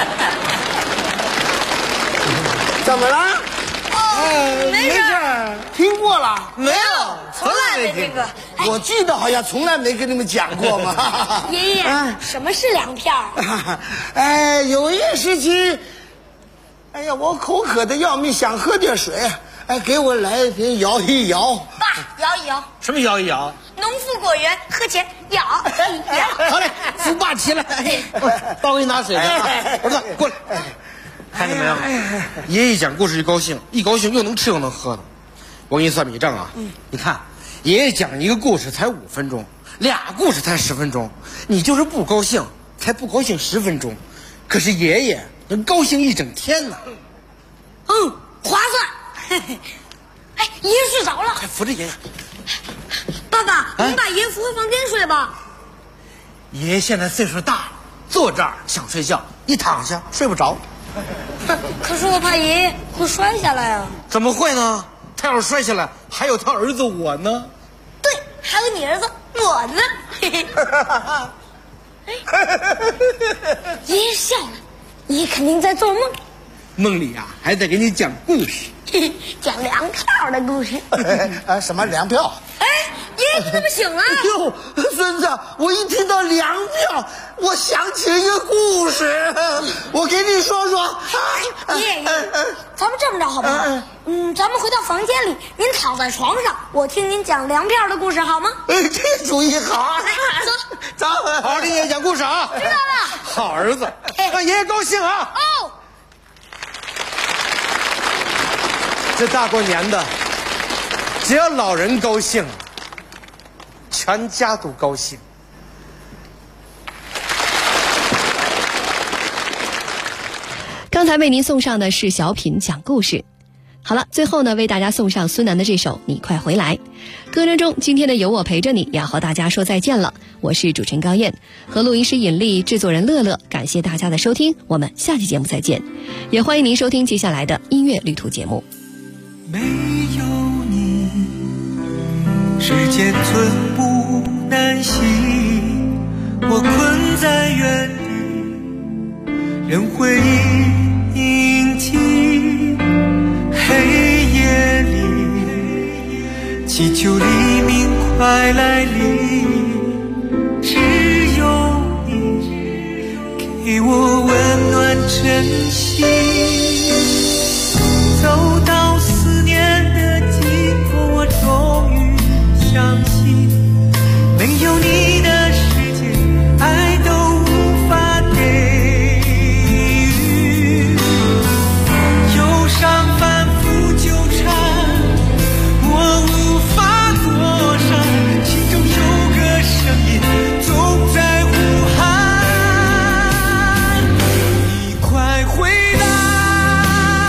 X: 怎么了？
W: 没事，
X: 听过了
W: 没有？从来没听过。
X: 我记得好像从来没跟你们讲过嘛。
W: 爷爷，什么是粮票？
X: 有一时期，哎呀，我口渴的要命，想喝点水，给我来一瓶摇一摇。
W: 爸，摇一摇。
Q: 什么摇一摇？
W: 农夫果园喝前摇一摇。
Q: 好嘞，扶爸起来，爸给你拿水去。儿子，过来。看见没有？爷爷讲故事就高兴，一高兴又能吃又能喝的。我给你算笔账啊，你看，爷爷讲一个故事才5分钟，2故事才10分钟，你就是不高兴，才不高兴10分钟，可是爷爷能高兴1整天呢。
W: 划算。爷爷睡着了，
Q: 快扶着爷爷。
W: 爸爸，你把爷爷扶回房间睡吧。
Q: 爷爷现在岁数大了，坐这儿想睡觉，一躺下睡不着。
W: 可是我怕爷爷会摔下来啊。
Q: 怎么会呢？他要是摔下来，还有他儿子我呢。
W: 对，还有你儿子我呢。爷爷笑了，爷爷肯定在做梦。
Q: 梦里啊，还得给你讲故事。
W: 讲粮票的故事。
X: 什么粮票？
W: 爷爷你怎么醒了？
X: 哟，孙子，我一听到粮票，我想起了一个故事，我给你说说。
W: 爷爷，咱们这么着好不好？咱们回到房间里，您躺在床上，我听您讲粮票的故事好吗？
X: 这主意好。走，
Q: 好好听爷爷讲故事啊。
W: 知道了。
Q: 好儿子，让爷爷高兴啊。这大过年的，只要老人高兴，全家都高兴。
L: 刚才为您送上的是小品讲故事。好了，最后呢，为大家送上孙楠的这首《你快回来》。歌声中，今天的有我陪着你要和大家说再见了。我是主持人高燕，和录音师尹丽、制作人乐乐，感谢大家的收听，我们下期节目再见。也欢迎您收听接下来的音乐旅途节目。
D: 没有你，时间寸步难行，我困在原地，任回忆引起。黑夜里，祈求黎明快来临，只有你给我温暖真心。走到思念的尽头，我终于相信，没有你的世界，爱都无法给予。忧伤反复纠缠，我无法躲闪，心中有个声音总在呼喊，你快回来。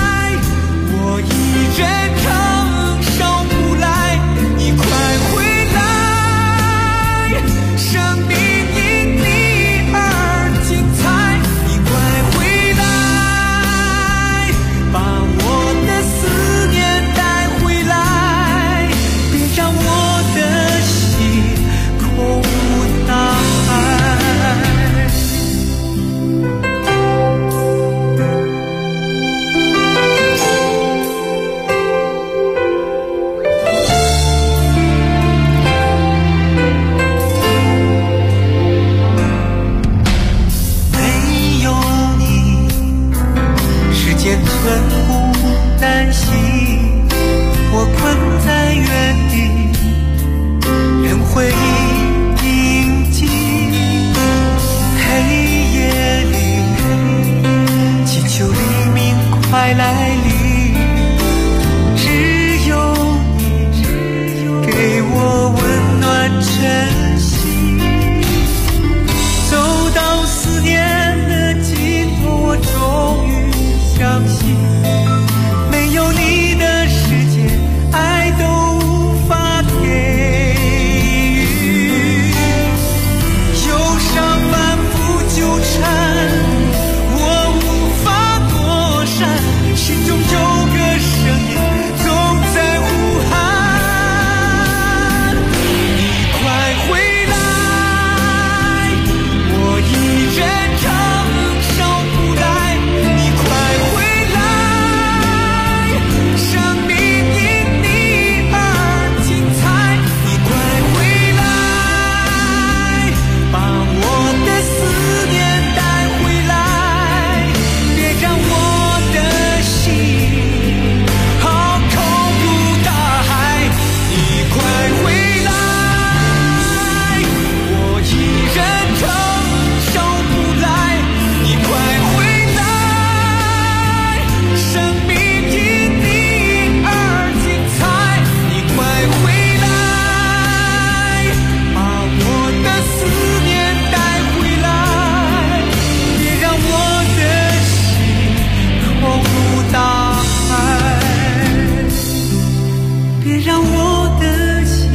E: 我的心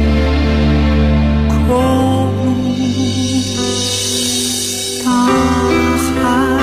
E: 空大海。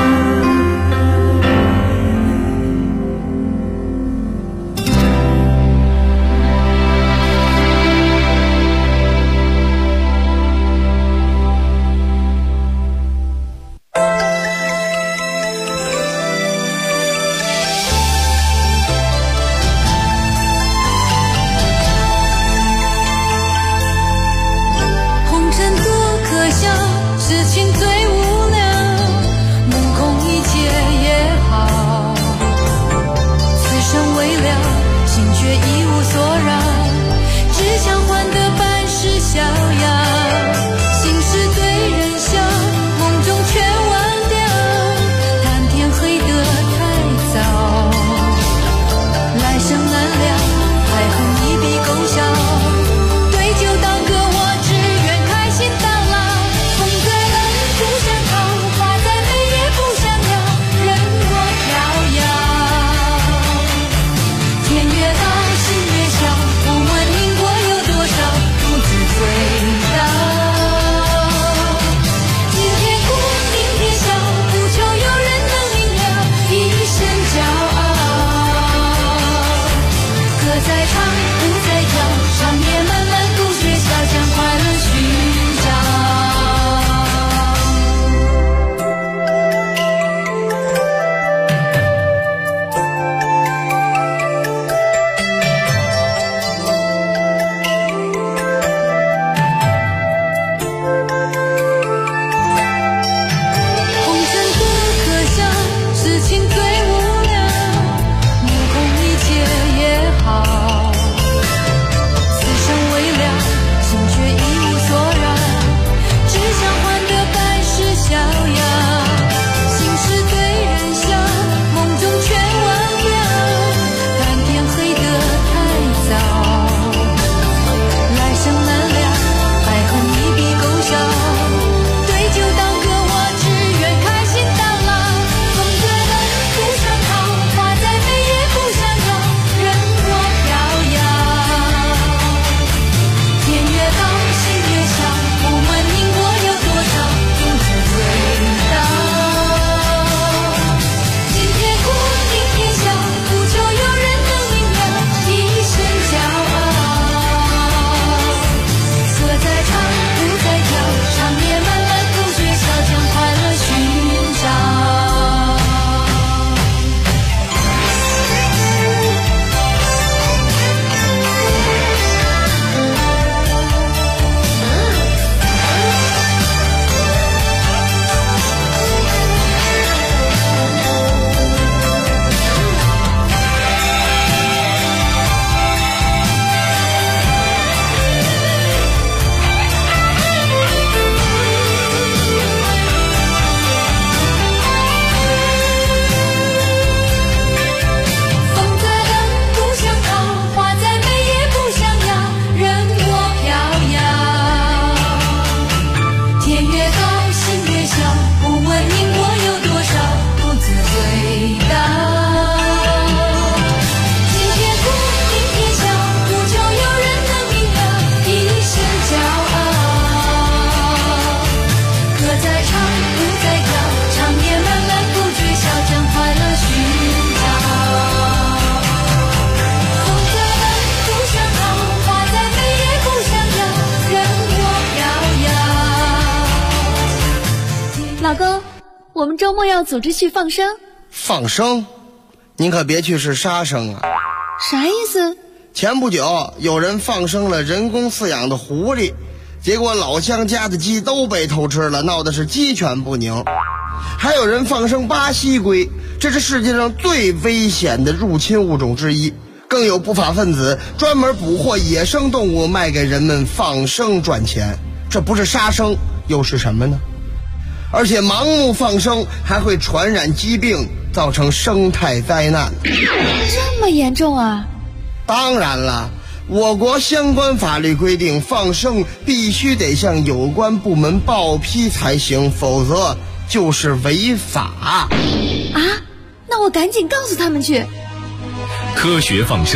F: 老公，我们周末要组织去放生。
X: 放生？您可别去是杀生啊！
F: 啥意思？
X: 前不久有人放生了人工饲养的狐狸，结果老乡家的鸡都被偷吃了，闹的是鸡犬不宁。还有人放生巴西龟，这是世界上最危险的入侵物种之一。更有不法分子专门捕获野生动物卖给人们放生赚钱，这不是杀生又是什么呢？而且盲目放生还会传染疾病，造成生态灾难。
F: 这么严重啊？
X: 当然了，我国相关法律规定，放生必须得向有关部门报批才行，否则就是违法。
F: 啊？那我赶紧告诉他们去。
V: 科学放生，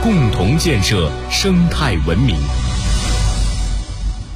V: 共同建设生态文明。